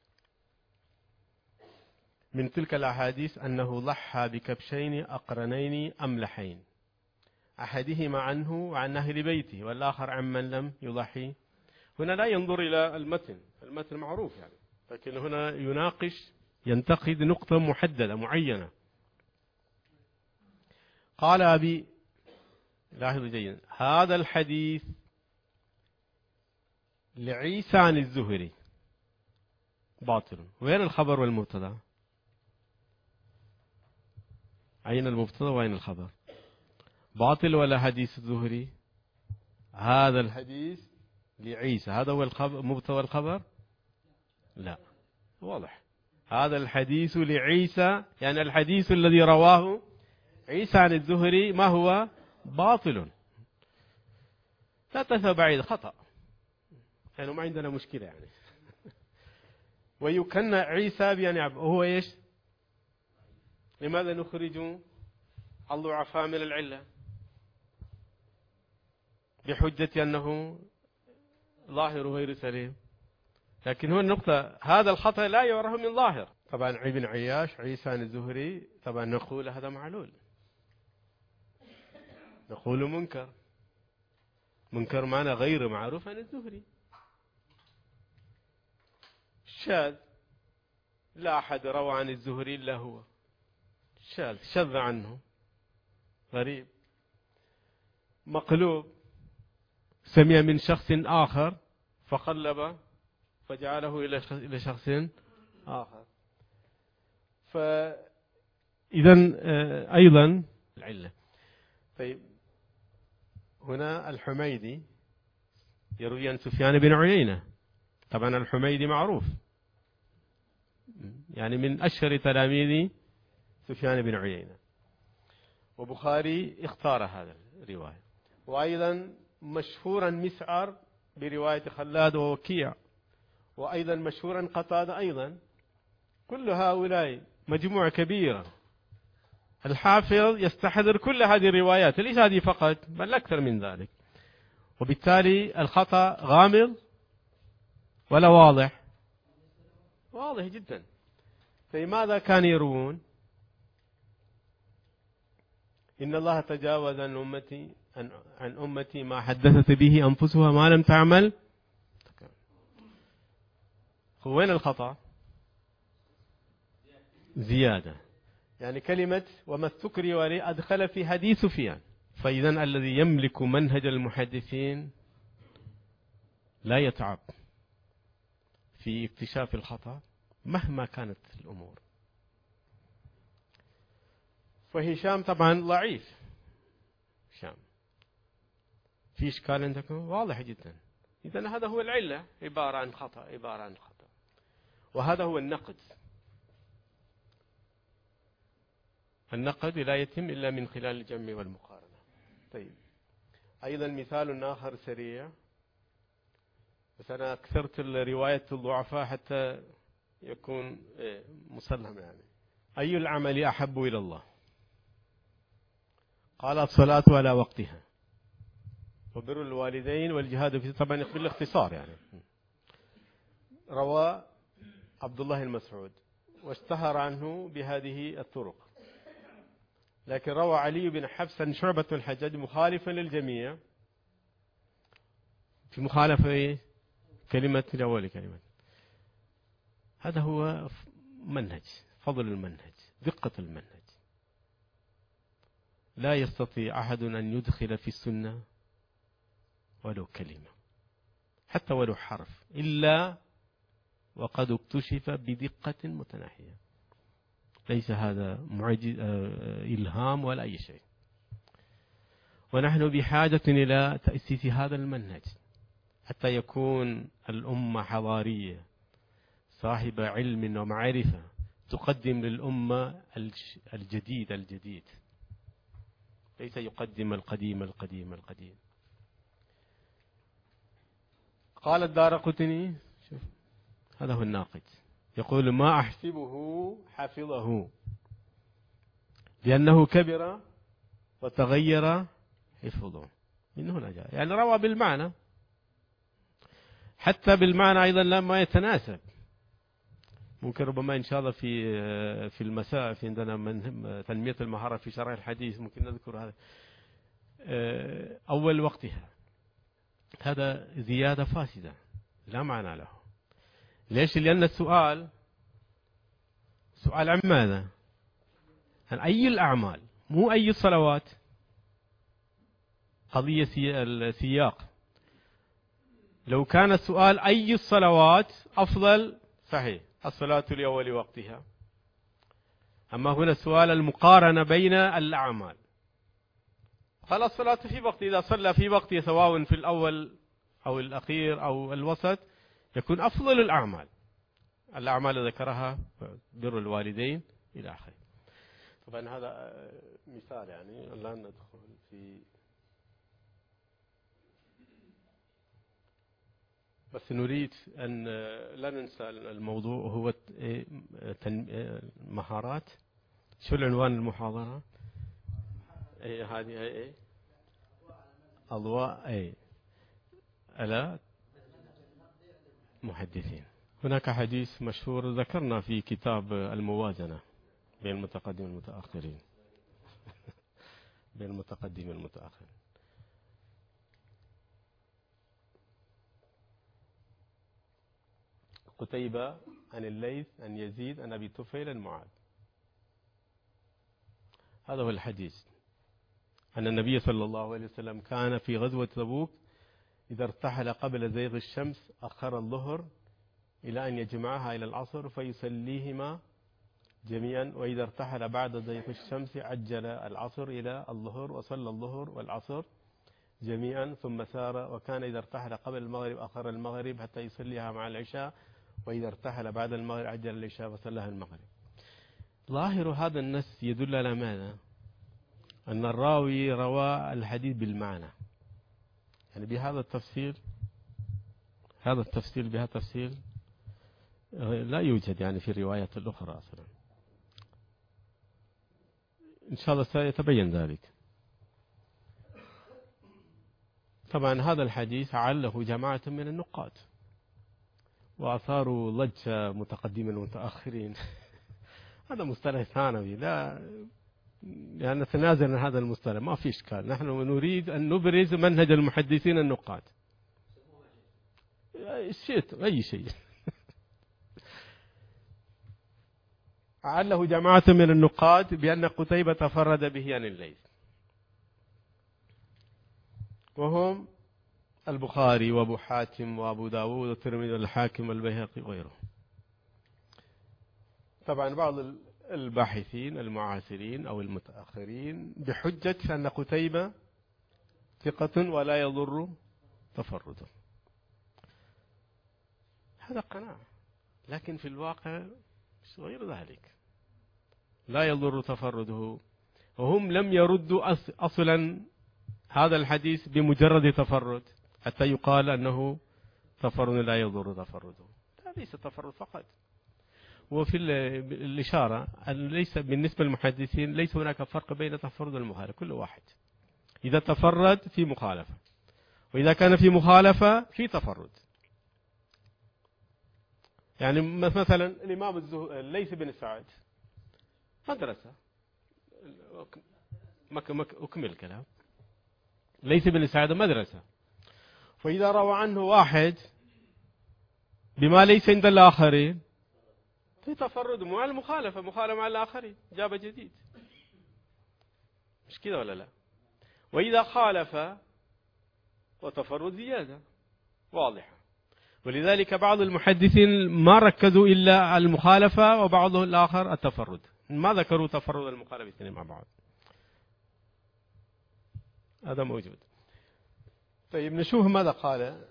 من تلك الأحاديث أنه ضحى بكبشين أقرنين أملحين، أحدهما عنه وعن أهل بيته والآخر عمن لم يضحي. هنا لا ينظر إلى المتن معروف يعني، لكن هنا يناقش ينتقد نقطة محددة معينة. قال أبي، لاحظوا جيدا، هذا الحديث لعيسى عن الزهري باطل. وين الخبر والمبتدا؟ أين المبتدا وأين الخبر؟ باطل ولا حديث الزهري؟ هذا الحديث لعيسى، هذا هو المبتدا والخبر؟ لا، واضح. هذا الحديث لعيسى، يعني الحديث الذي رواه عيسى عن الزهري ما هو؟ باطل. لا تذهب بعيد، خطأ، يعني ما عندنا مشكلة يعني. ويكنى عيسى بأن هو إيش؟ لماذا نخرج الضعفاء من العلة؟ بحجة أنه ظاهر غير سليم. لكن هو النقطة، هذا الخطأ لا يراه من ظاهر. طبعا ابن عياش عيسى عن الزهري، طبعا نقول هذا معلول، نقول منكر معنى غير معروف عن الزهري، شاذ، لا أحد روى عن الزهري إلا هو، شذ عنه، غريب، مقلوب، سمع من شخص آخر فقلب فجعله إلى شخص آخر. فإذا أيضا العلة. طيب هنا الحميدي يروي عن سفيان بن عيينة. طبعا الحميدي معروف، يعني من أشهر تلاميذ سفيان بن عيينة، وبخاري اختار هذا الرواية. وأيضا مشهورا مسعر برواية خلاد ووكيع، وأيضا مشهورا قتادة أيضا. كل هؤلاء مجموعة كبيرة. الحافظ يستحضر كل هذه الروايات، ليس هذه فقط بل أكثر من ذلك. وبالتالي الخطأ غامض ولا واضح؟ واضح جدا. فلماذا كانوا يروون؟ إن الله تجاوز عن أمتي ما حدثت به أنفسها ما لم تعمل. وين الخطأ؟ زيادة، يعني كلمة وما السكري ولي أدخل في حديث سفيان. فإذا الذي يملك منهج المحدثين لا يتعب في اكتشاف الخطأ مهما كانت الأمور. فهشام طبعا ضعيف، هشام في إشكال عندكم واضح جدا. إذن هذا هو العلة، عبارة عن خطأ. وهذا هو النقد. النقد لا يتم إلا من خلال الجمع والمقارنة. طيب أيضا مثال آخر سريع، بس أنا أكثرت الرواية الضعفاء حتى يكون مسلم. يعني أي العمل أحب إلى الله؟ قال الصلاة على وقتها وبر الوالدين والجهاد في، طبعا بالاختصار يعني. روى عبد الله المسعود واشتهر عنه بهذه الطرق، لكن روى علي بن حفص عن شعبة الحجاج مخالفا للجميع في مخالفة كلمة لأول كلمة. هذا هو منهج، فضل المنهج، دقة المنهج. لا يستطيع أحد أن يدخل في السنة ولو كلمة حتى ولو حرف إلا وقد اكتشف بدقة متناهية. ليس هذا إلهام ولا أي شيء. ونحن بحاجة إلى تأسيس هذا المنهج حتى يكون الأمة حضارية صاحبة علم ومعرفة تقدم للأمة الجديد ليس يقدم القديم. قال الدارقطني، شوف هذا هو الناقد، يقول ما أحسبه حفظه لأنه كبر وتغير حفظه. من هنا جاء، يعني روى بالمعنى، حتى بالمعنى أيضا لما يتناسب. ممكن ربما إن شاء الله في المساء في عندنا من تنمية المهارة في شرح الحديث ممكن نذكر هذا أول وقتها. هذا زيادة فاسدة لا معنى له. ليش؟ لأن السؤال سؤال عن ماذا؟ عن أي الأعمال، مو أي الصلوات. قضية السياق. لو كان السؤال أي الصلوات أفضل صحيح، الصلاة لأول وقتها. أما هنا السؤال المقارنة بين الأعمال. قال الصلاة في وقت، إذا صلى في وقته سواء في الأول أو الأخير أو الوسط يكون أفضل الأعمال ذكرها بر الوالدين إلى آخره. طبعا هذا مثال، يعني لا ندخل في، بس نريد أن لا ننسى الموضوع هو مهارات. شو العنوان المحاضرة؟ هذه أضواء على محدثين. هناك حديث مشهور ذكرنا في كتاب الموازنة بين المتقدم والمتأخرين بين المتقدم والمتأخر. قتيبة عن الليث عن يزيد عن أبي طفيل عن معاذ. هذا هو الحديث، أن النبي صلى الله عليه وسلم كان في غزوة تبوك إذا ارتحل قبل زيغ الشمس أخر الظهر إلى أن يجمعها إلى العصر فيصليهما جميعا، وإذا ارتحل بعد زيغ الشمس عجل العصر إلى الظهر وصلى الظهر والعصر جميعا ثم سار، وكان إذا ارتحل قبل المغرب أخر المغرب حتى يصليها مع العشاء، وإذا ارتحل بعد المغرب عجل العشاء وصلىها المغرب. ظاهر هذا النص يدل على ماذا؟ أن الراوي روى الحديث بالمعنى، يعني بهذا التفسير، هذا التفسير بهذا التفسير لا يوجد يعني في الروايات الأخرى أصلا. إن شاء الله سيتبين ذلك. طبعا هذا الحديث عله جماعة من النقاد وأثاروا ضجة متقدمين ومتأخرين. هذا مصطلح ثانوي، لا يعني نتنازل عن هذا المصطلح، ما في إشكال. نحن نريد أن نبرز منهج المحدثين النقاد. أي شيء. عله جماعة من النقاد بأن قتيبة تفرد به عن الليث، وهم البخاري وأبو حاتم وأبو داود والترمذي والحاكم والبيهقي وغيره. طبعا بعض الباحثين المعاصرين أو المتأخرين بحجة أن قتيبة ثقة ولا يضر تفرده. هذا قناعة، لكن في الواقع غير ذلك، لا يضر تفرده. وهم لم يردوا أصلا هذا الحديث بمجرد تفرد حتى يقال أنه تفرد لا يضر تفرده. لا، ليس تفرد فقط. وفي الإشارة أن ليس بالنسبة للمحدثين ليس هناك فرق بين تفرد والمخالفة. كل واحد إذا تفرد في مخالفة، وإذا كان في مخالفة في تفرد. يعني مثلا الإمام ليس بن سعد مدرسة، أكمل كلام، ليس بن سعد مدرسة، فإذا روى عنه واحد بما ليس عند الآخرين في تفرد مع المخالفة، مخالفة مع الآخرين، جاب جديد. مش كده ولا لا؟ وإذا خالف وتفرد زيادة واضحة. ولذلك بعض المحدثين ما ركزوا إلا على المخالفة، وبعضهم الآخر التفرد، ما ذكروا تفرد المخالفة الاثنين مع بعض. هذا موجود. طيب نشوف ماذا قال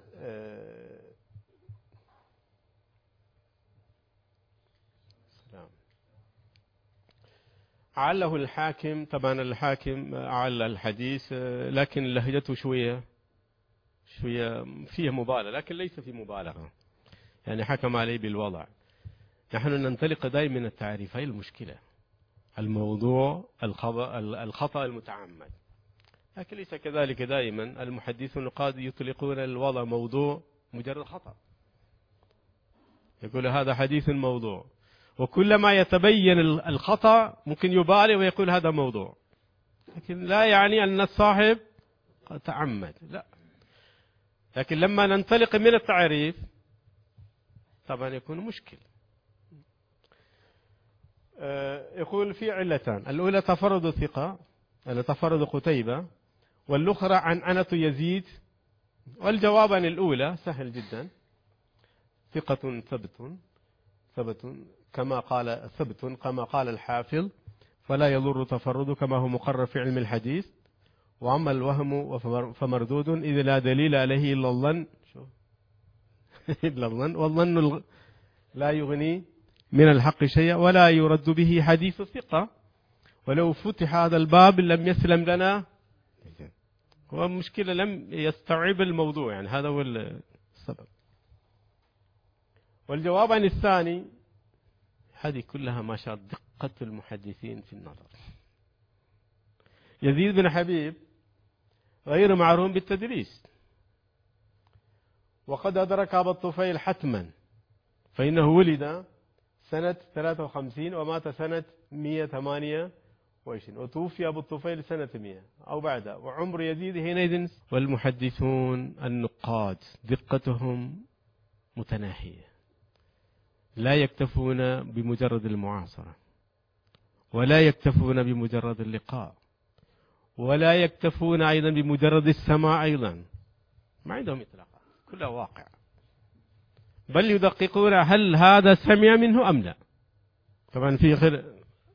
عله الحاكم. طبعا الحاكم عل الحديث، لكن لهجته شوية فيه مبالغة، لكن ليس في مبالغة، يعني حكم عليه بالوضع. نحن ننطلق دائما من التعريف، هي المشكلة، الموضوع الخطأ المتعمد، لكن ليس كذلك دائما. المحدثون قد يطلقون الوضع موضوع مجرد خطأ، يقول هذا حديث موضوع، وكلما يتبين الخطأ ممكن يبالغ ويقول هذا موضوع، لكن لا يعني أن الصاحب قد تعمد، لا. لكن لما ننطلق من التعريف طبعا يكون مشكل. يقول في علتان: الأولى تفرد الثقة، تفرد قتيبة، والأخرى عنعنة يزيد. والجواب عن الأولى سهل جدا: ثقة ثبت كما قال الحافظ، فلا يضر تفرد كما هو مقرر في علم الحديث. وأما الوهم فمردود إذ لا دليل عليه إلا الظن، والظن لا يغني من الحق شيئا ولا يرد به حديث الثقة، ولو فتح هذا الباب لم يسلم لنا. هو مشكلة لم يستوعب الموضوع، يعني هذا هو السبب. والجواب عن الثاني، هذه كلها ما شاء دقة المحدثين في النظر. يزيد بن حبيب غير معروف بالتدليس، وقد أدرك أبا الطفيل حتما، فإنه ولد سنة 53 ومات سنة 128، وتوفي أبو الطفيل سنة 100 أو بعدها، وعمر يزيد حينئذ. والمحدثون النقاد دقتهم متناهية، لا يكتفون بمجرد المعاصرة، ولا يكتفون بمجرد اللقاء، ولا يكتفون أيضا بمجرد السماع، أيضا ما عندهم إطلاقا، كلها واقع، بل يدققون هل هذا سمع منه أم لا. طبعا في غير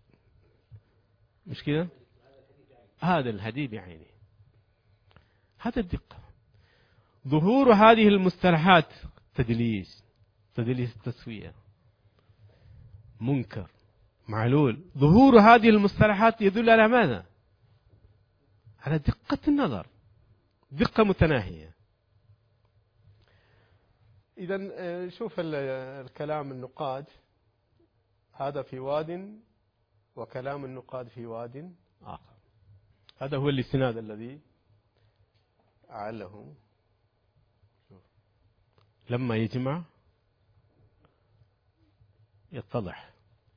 مش كده، هذا الحديث بعينه، هذا الدقة. ظهور هذه المصطلحات، تدليس التسوية، منكر، معلول، ظهور هذه المصطلحات يدل على ماذا؟ على دقة النظر، دقة متناهية. إذن شوف الكلام النقاد، هذا في واد، وكلام النقاد في واد آخر. هذا هو الاستناد الذي أعله. لما يجمع يتضح.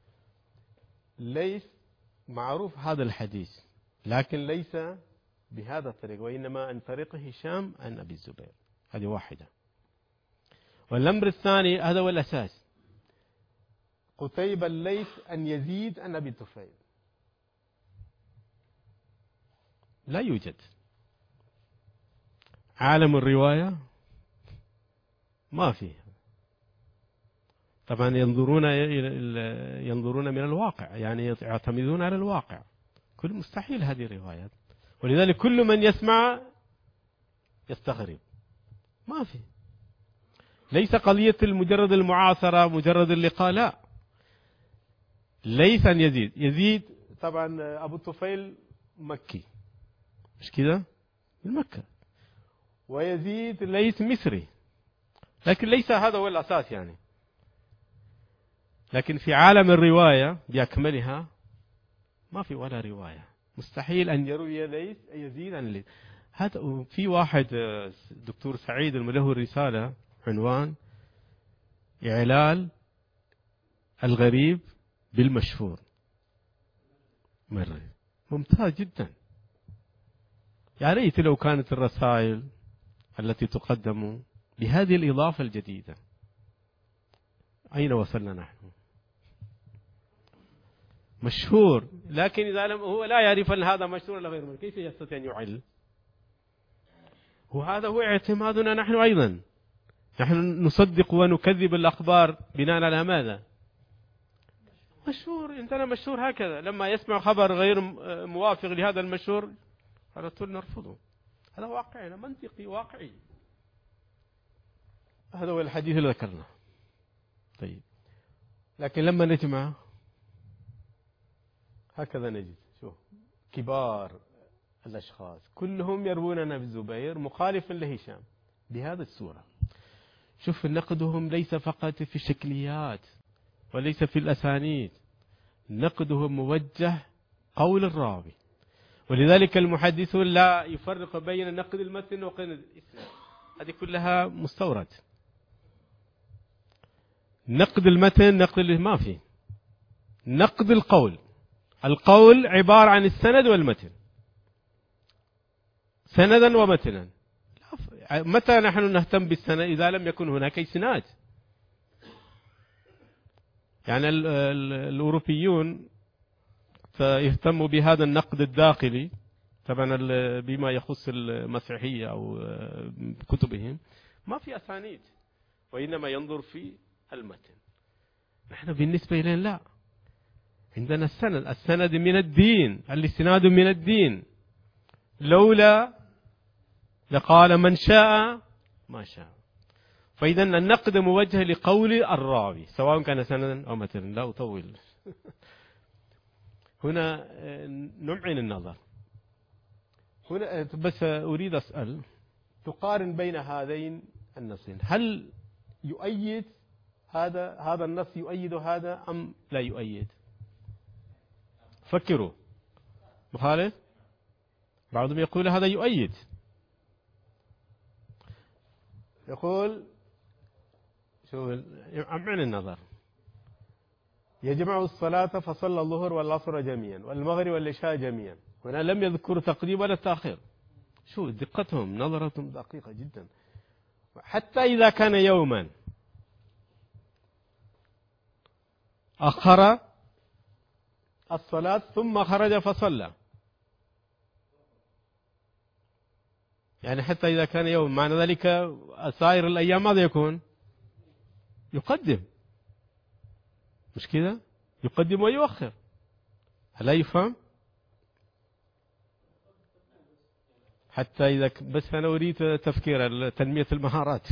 ليس معروف هذا الحديث، لكن ليس بهذا الطريق، وإنما عن طريق هشام عن أبي الزبير. هذه واحدة. والأمر الثاني، هذا هو الأساس: قتيبة الليث أن يزيد عن أبي الطفيل، لا يوجد. عالم الرواية ما فيه. طبعا ينظرون من الواقع، يعني يعتمدون على الواقع، كل مستحيل هذه الروايات. ولذلك كل من يسمع يستغرب، ما في. ليس قضية مجرد المعاصرة، مجرد اللقاء، لا. ليس أن يزيد طبعا أبو الطفيل مكي، مش كده، من مكة، ويزيد ليس مصري، لكن ليس هذا هو الأساس يعني. لكن في عالم الرواية بأكملها ما في ولا رواية، مستحيل أن يروي ليس يزيد عن ليس. هذا في واحد دكتور سعيد له رسالة عنوان إعلال الغريب بالمشهور، مرة ممتاز جدا. يا ريت لو كانت الرسائل التي تقدم بهذه الإضافة الجديدة. أين وصلنا نحن؟ مشهور، لكن إذا لم هو لا يعرف أن هذا مشهور ولا غير مشهور كيف يستطيع أن يعل؟ وهذا هو اعتمادنا نحن أيضا، نحن نصدق ونكذب الأخبار بناء على ماذا؟ مشهور، عندنا مشهور هكذا، لما يسمع خبر غير موافق لهذا المشهور على طول نرفضه. هذا واقعنا، منطقي واقعي. هذا هو الحديث اللي ذكرناه. طيب، لكن لما نجمع هكذا نجد شوف كبار الأشخاص كلهم يروون عن أبي الزبير مخالفا لهشام بهذه الصورة. شوف نقدهم ليس فقط في الشكليات وليس في الأسانيد، نقدهم موجه قول الراوي. ولذلك المحدثون لا يفرق بين نقد المتن وقد الإسناد، هذه كلها مستورد. نقد المتن نقد ما في، نقد القول، القول عبارة عن السند والمتن، سندا ومتنا. متى نحن نهتم بالسند؟ إذا لم يكن هناك إسناد. يعني الأوروبيون يهتموا بهذا النقد الداخلي طبعا بما يخص المسيحية أو كتبهم، ما في أسانيد وإنما ينظر في المتن. نحن بالنسبة إلينا لا، عندنا السند، السند من الدين، الاستناد من الدين، لولا لقال من شاء ما شاء. فإذا النقد موجه لقول الراوي سواء كان سندا أو متنا. لا أطول هنا، نمعن النظر هنا. بس أريد أسأل، تقارن بين هذين النصين، هل يؤيد هذا النص يؤيد هذا أم لا يؤيد؟ فكروا. مخالف؟ بعضهم يقول هذا يؤيد، يقول شوف أمعن النظر، يجمع الصلاة فصلى الظهر والعصر جميعا والمغرب والعشاء جميعا. هنا لم يذكر تقديم ولا تأخير. شو دقتهم، نظرتهم دقيقة جدا. حتى إذا كان يوما أخر الصلاة ثم خرج فصلى، يعني حتى إذا كان يوم، معنى ذلك سائر الأيام ماذا يكون؟ يقدم، مش كذا؟ يقدم ويؤخر. هل يفهم؟ حتى إذا بس أنا أريد تفكير تنمية المهارات.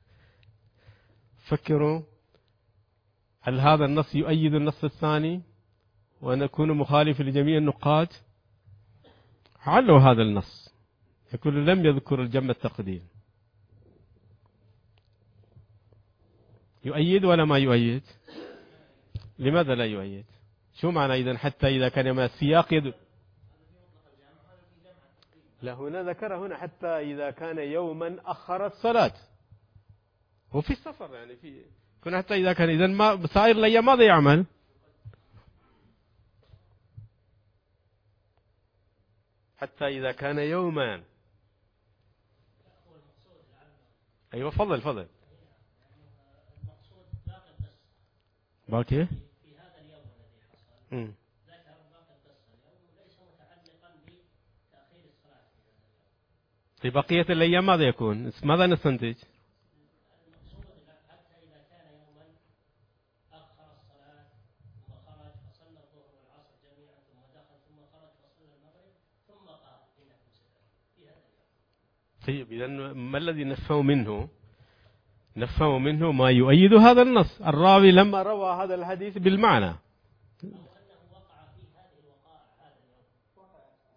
فكروا، هل هذا النص يؤيد النص الثاني ونكون مخالف لجميع النقاد؟ علوا هذا النص، يقول لم يذكر الجمع التقديم، يؤيد ولا ما يؤيد؟ لماذا لا يؤيد؟ شو معنى إذن حتى إذا كان ما السياق لا، هنا ذكر هنا حتى إذا كان يوما أخر الصلاة وفي السفر، يعني في كنا حتى إذا كان، إذن ما سائر الأيام ماذا يعمل؟ حتى إذا كان يوما. أيوة فضل فضل. باقي في هذا اليوم الذي حصل ذكر باقي القصة، اليوم ليس متعلقا بتأخير الصلاة في هذا اليوم. في بقية الأيام ماذا يكون؟ ماذا نستنتج؟ المقصود حتى إذا كان يوما أخر الصلاة ثم خرج فصلى الظهر والعصر جميعا ثم دخل ثم خرج فصلى المغرب ثم قام إنكم ستأتون في هذا اليوم. طيب، إذن ما الذي نفهم منه؟ نفهم منه ما يؤيد هذا النص. الراوي لما روى هذا الحديث بالمعنى أو أنه وقع في هذه الوقائع هذا اليوم،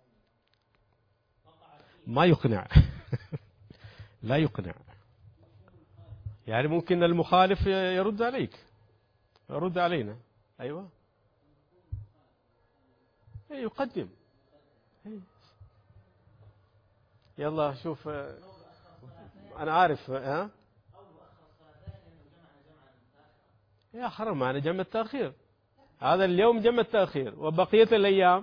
وقع فيه ما يقنع. لا يقنع. يعني ممكن المخالف يرد عليك، يرد علينا. أيوة يقدم. يلا شوف، أنا عارف ها يا حرام، أنا جمع التأخير، هذا اليوم جمع التأخير وبقية الأيام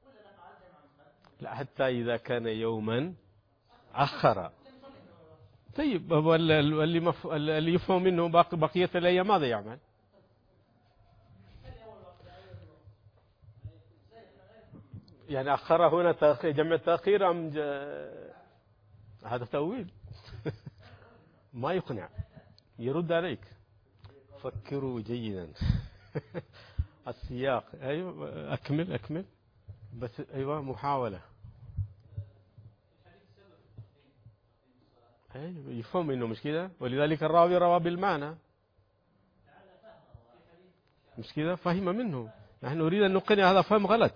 لا. حتى إذا كان يوما أخر، طيب هو اللي يفهم منه بقية الأيام ماذا يعمل؟ يعني أخر هنا جمع التأخير أم هذا تأويل ما يقنع، يرد عليك. فكروا جيدا. السياق، أيوة أكمل بس، أيوة محاولة. أيوة يفهم إنه مش كده، ولذلك الراوي روى بالمعنى، مش كده، فهم منه. نحن نريد أن نقنع هذا فهم غلط.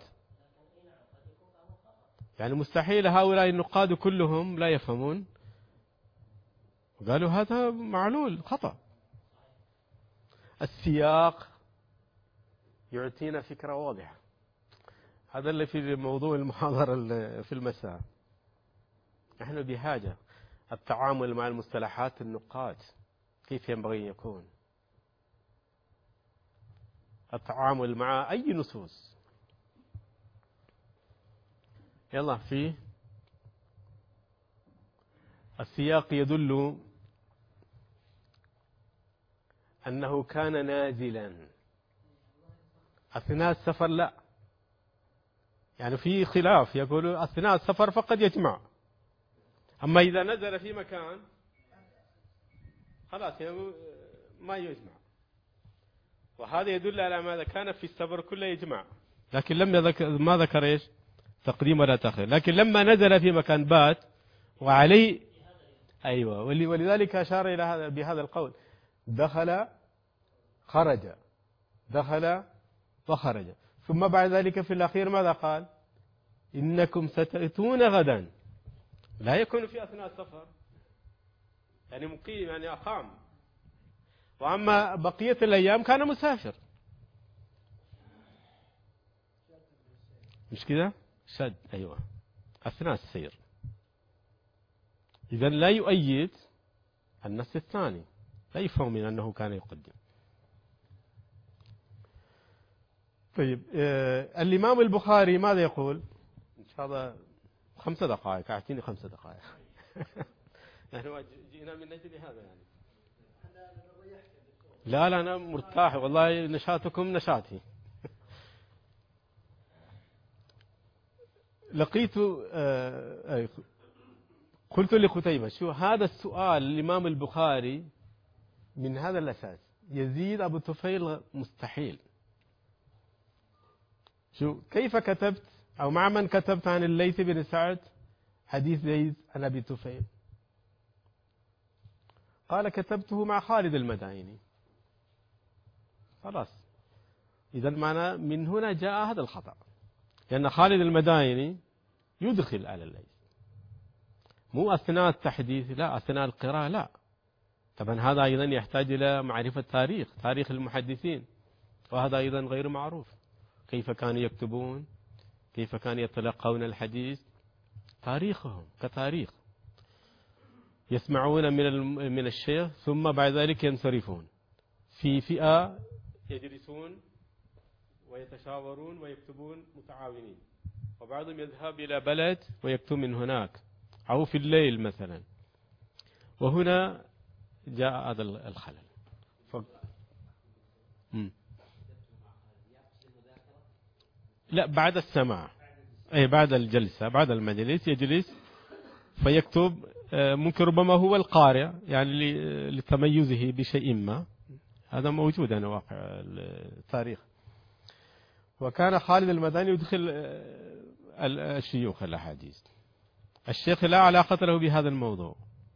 يعني مستحيل هؤلاء النقاد كلهم لا يفهمون، قالوا هذا معلول خطأ. السياق يعطينا فكرة واضحة. هذا اللي في موضوع المحاضرة في المساء. نحن بحاجة التعامل مع المصطلحات النقاد كيف ينبغي يكون، التعامل مع أي نصوص. يلا، في السياق يدل أنه كان نازلا أثناء السفر، لا يعني في خلاف، يقول أثناء السفر فقد يجمع، أما إذا نزل في مكان خلاص يعني ما يجمع. وهذا يدل على ماذا؟ كان في السفر كله يجمع، لكن ما ذكر إيش؟ تقديم ولا تأخير. لكن لما نزل في مكان بات وعليه، أيوة، ولذلك أشار إلى هذا بهذا القول: دخل خرج، دخل وخرج. ثم بعد ذلك في الأخير ماذا قال؟ إنكم ستأتون غدا. لا يكون في أثناء السفر، يعني مقيم، يعني أقام. وأما بقية الأيام كان مسافر، مش كده؟ شد، أيوة، أثناء السير. إذن لا يؤيد النص الثاني، لا يفهم من أنه كان يقدم. طيب، الإمام البخاري ماذا يقول؟ إن شاء الله 5 دقائق، أعطيني 5 دقائق. نحن جئنا من أجل هذا يعني. لا أنا مرتاح والله، نشاطكم نشاطي. لقيت قلت لقتيبة: شو هذا السؤال الإمام البخاري من هذا الأساس، يزيد أبو طفيل مستحيل. شو كيف كتبت أو مع من كتبت عن الليث بن سعد حديث زيد عن أبي طفيل؟ قال: كتبته مع خالد المدائني. خلاص، إذا معنى من هنا جاء هذا الخطأ، لأن خالد المدائني يدخل على الليث، مو أثناء التحديث، لا أثناء القراءة لا. طبعا هذا أيضا يحتاج إلى معرفة تاريخ المحدثين، وهذا أيضا غير معروف. كيف كانوا يكتبون، كيف كانوا يتلقون الحديث، تاريخهم كتاريخ. يسمعون من الشيخ ثم بعد ذلك ينصرفون في فئة، يجلسون ويتشاورون ويكتبون متعاونين، وبعضهم يذهب إلى بلد ويكتب من هناك، أو في الليل مثلا. وهنا جاء هذا الخلل. لا، بعد السماع، أي بعد الجلسة، بعد المجلس يجلس فيكتب. ممكن ربما هو القارئ يعني لتميزه بشيء ما، هذا موجود أنا واقع التاريخ. وكان خالد المداني يدخل الشيوخ الأحاديث. الشيخ لا علاقة له بهذا الموضوع.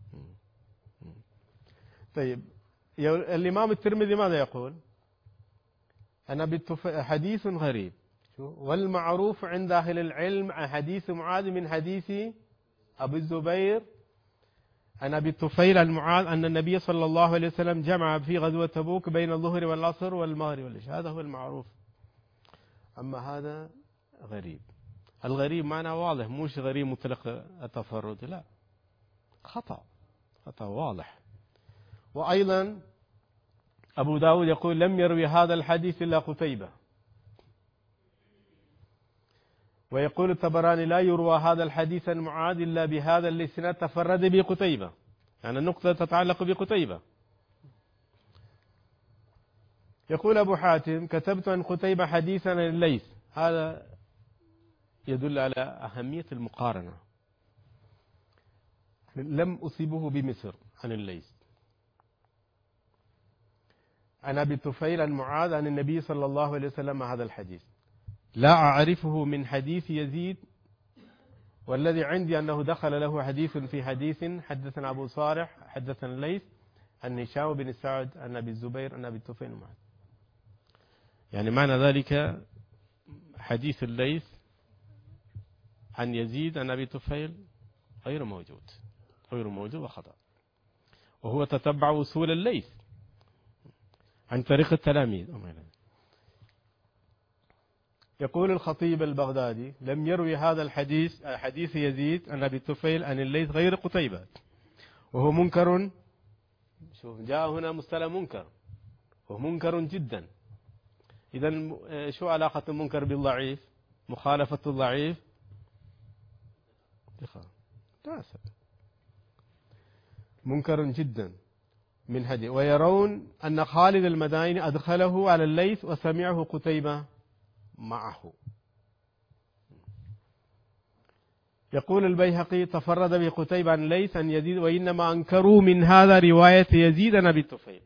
طيب، الإمام الترمذي ماذا يقول؟ أنا حديث غريب، والمعروف عند أهل العلم حديث معاذ من حديث أبي الزبير عن أبي الطفيل عن معاذ أن النبي صلى الله عليه وسلم جمع في غزوة تبوك بين الظهر والعصر والمغرب والعشاء. هذا هو المعروف. أما هذا غريب. الغريب معناه واضح، مش غريب مطلق التفرد، لا، خطأ واضح. وأيضا أبو داود يقول: لم يروي هذا الحديث إلا قتيبة. ويقول الطبراني: لا يروى هذا الحديث عن معاذ إلا بهذا الإسناد تفرد به قتيبة. يعني النقطة تتعلق بقتيبة. يقول أبو حاتم: كتبت عن قتيبة حديثا عن الليث. هذا يدل على أهمية المقارنة. لم أصيبه بمصر عن الليث. عن أبي الطفيل عن معاذ عن النبي صلى الله عليه وسلم هذا الحديث. لا أعرفه من حديث يزيد، والذي عندي أنه دخل له حديث في حديث. حدثنا أبو صالح حدثنا الليث عن هشام بن سعد عن أبي الزبير عن أبي الطفيل معاذ. يعني معنى ذلك حديث الليث عن يزيد عن أبي طفيل غير موجود وخطأ. وهو تتبع وصول الليث عن طريق التلاميذ. يقول الخطيب البغدادي: لم يروي هذا الحديث حديث يزيد عن أبي طفيل عن الليث غير قتيبة، وهو منكر. شوف، جاء هنا مصطلح منكر، وهو منكر جدا. إذن شو علاقة المنكر بالضعيف؟ مخالفة الضعيف منكر جدا من هدي. ويرون أن خالد المدائني أدخله على الليث وسمعه قتيبة معه. يقول البيهقي: تفرد بقتيبة عن الليث عن يزيد، وإنما أنكروا من هذا رواية يزيد عن أبي الطفيل.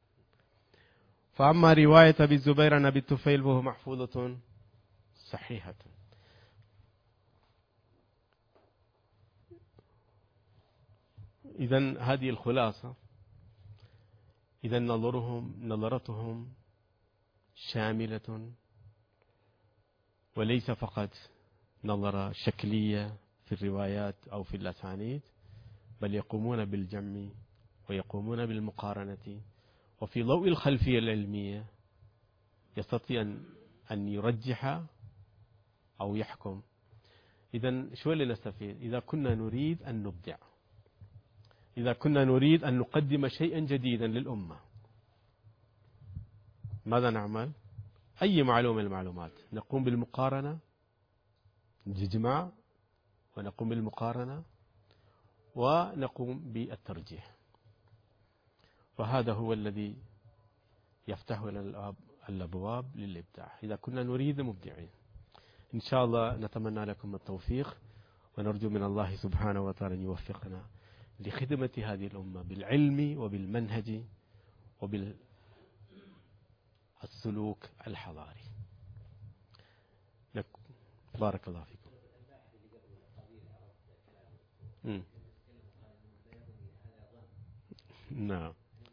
فأما رواية أبي الزبير عن أبي الطفيل فهو محفوظة صحيحة. إذن هذه الخلاصة. إذن نظرتهم شاملة، وليس فقط نظرة شكلية في الروايات أو في الأسانيد، بل يقومون بالجمع ويقومون بالمقارنة، وفي ضوء الخلفية العلمية يستطيع أن يرجح أو يحكم. إذن شو اللي نستفيد؟ إذا كنا نريد أن نبدع، إذا كنا نريد أن نقدم شيئا جديدا للأمة، ماذا نعمل؟ أي معلومة من المعلومات نقوم بالمقارنة، نجمع ونقوم بالمقارنة ونقوم بالترجيح. وهذا هو الذي يفتح لنا الأبواب للإبداع إذا كنا نريد مبدعين. إن شاء الله نتمنى لكم التوفيق، ونرجو من الله سبحانه وتعالى أن يوفقنا لخدمة هذه الأمة بالعلم وبالمنهج وبالسلوك الحضاري. بارك الله فيكم. نعم.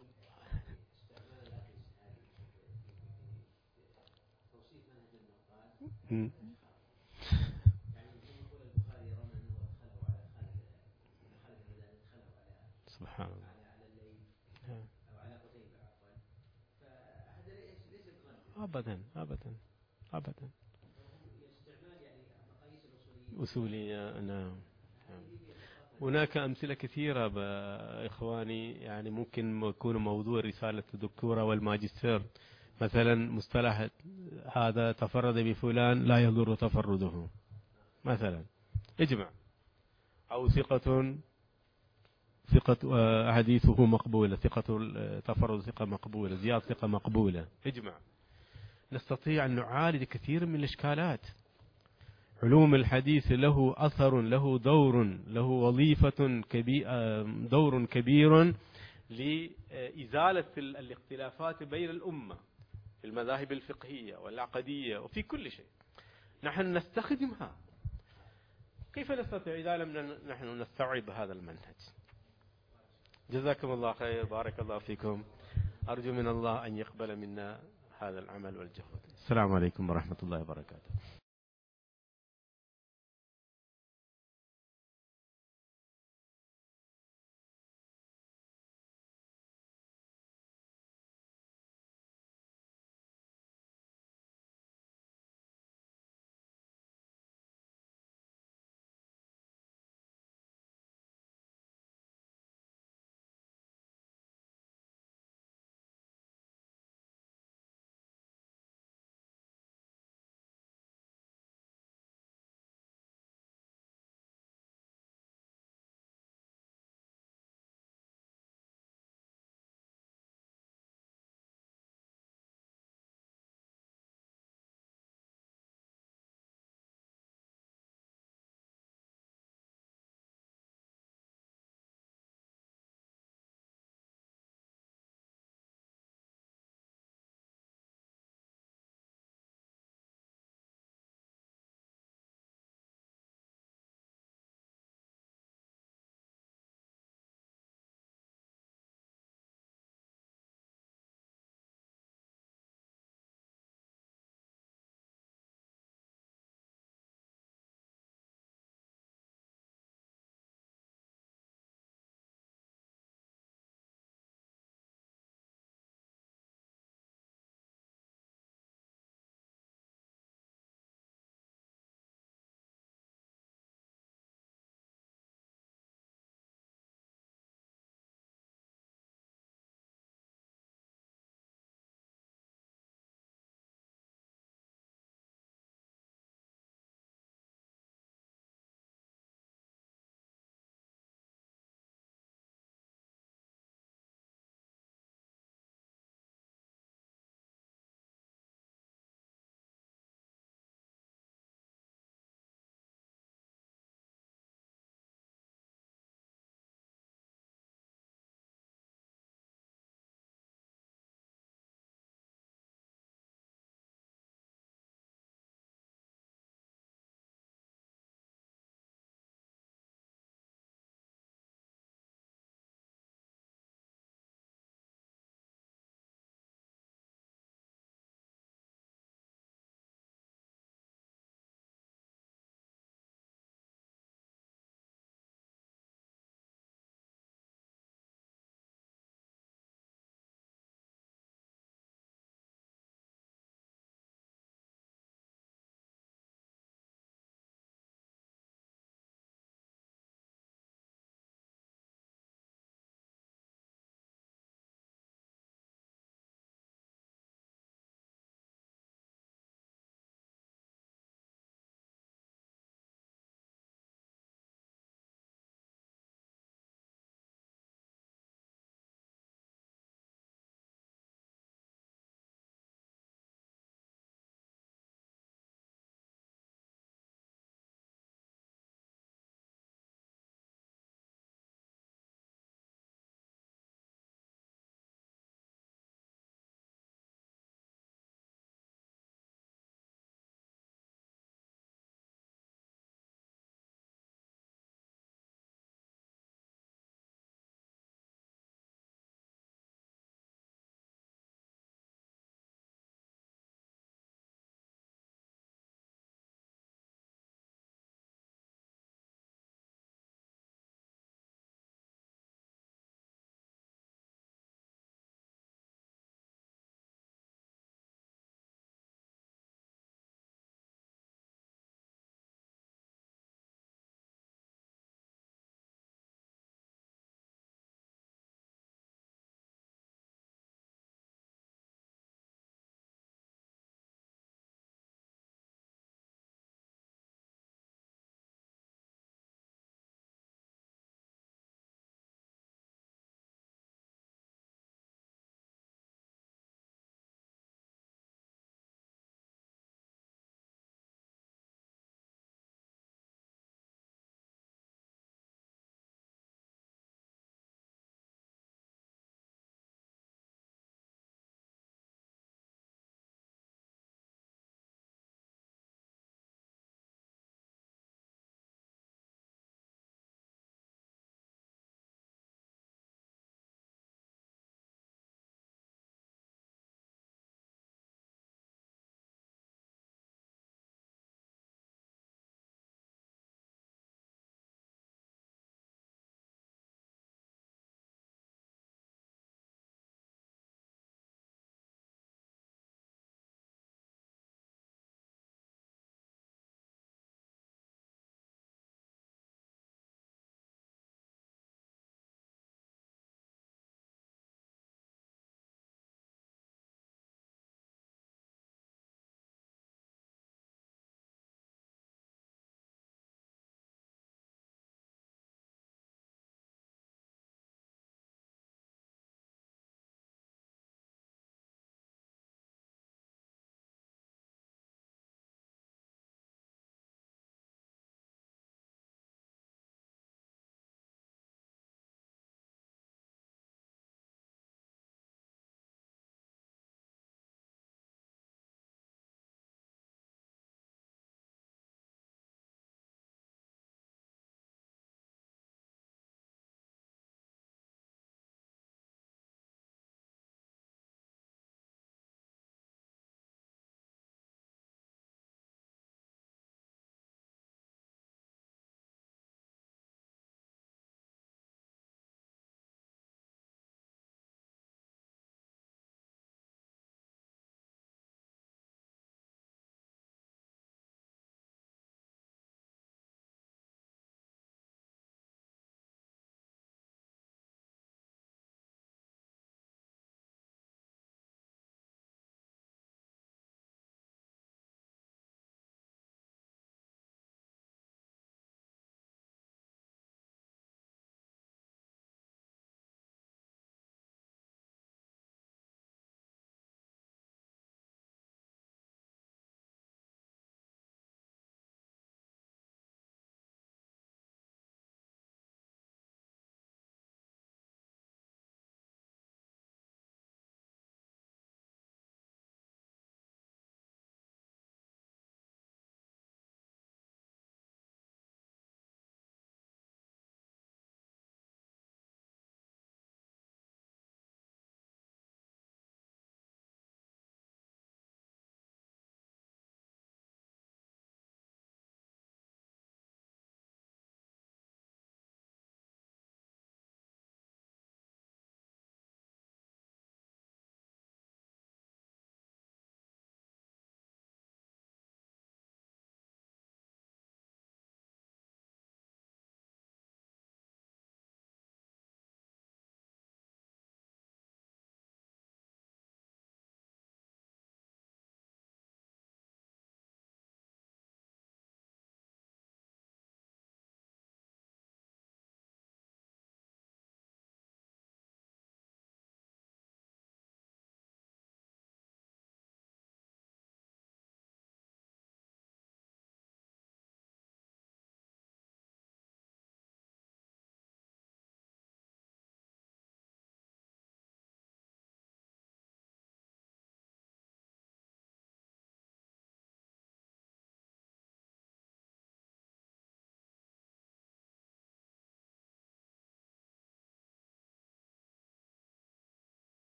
سبحان الله. أبدا أبدا أبدا. أصولية. نعم. هناك أمثلة كثيرة إخواني، يعني ممكن يكون موضوع رسالة الدكتوراه والماجستير. مثلا مصطلح هذا تفرد بفلان لا يضر تفرده مثلا، اجمع. أو ثقة حديثه مقبولة، ثقة تفرد ثقة مقبولة، زيادة ثقة مقبولة، اجمع. نستطيع أن نعالج كثير من الإشكالات. علوم الحديث له أثر، له دور، له وظيفة دور كبير لإزالة الاختلافات بين الأمة في المذاهب الفقهية والعقدية وفي كل شيء. نحن نستخدمها. كيف نستطيع إذا لم نحن نستوعب هذا المنهج؟ جزاكم الله خير، بارك الله فيكم. أرجو من الله أن يقبل منا هذا العمل والجهد. السلام عليكم ورحمة الله وبركاته.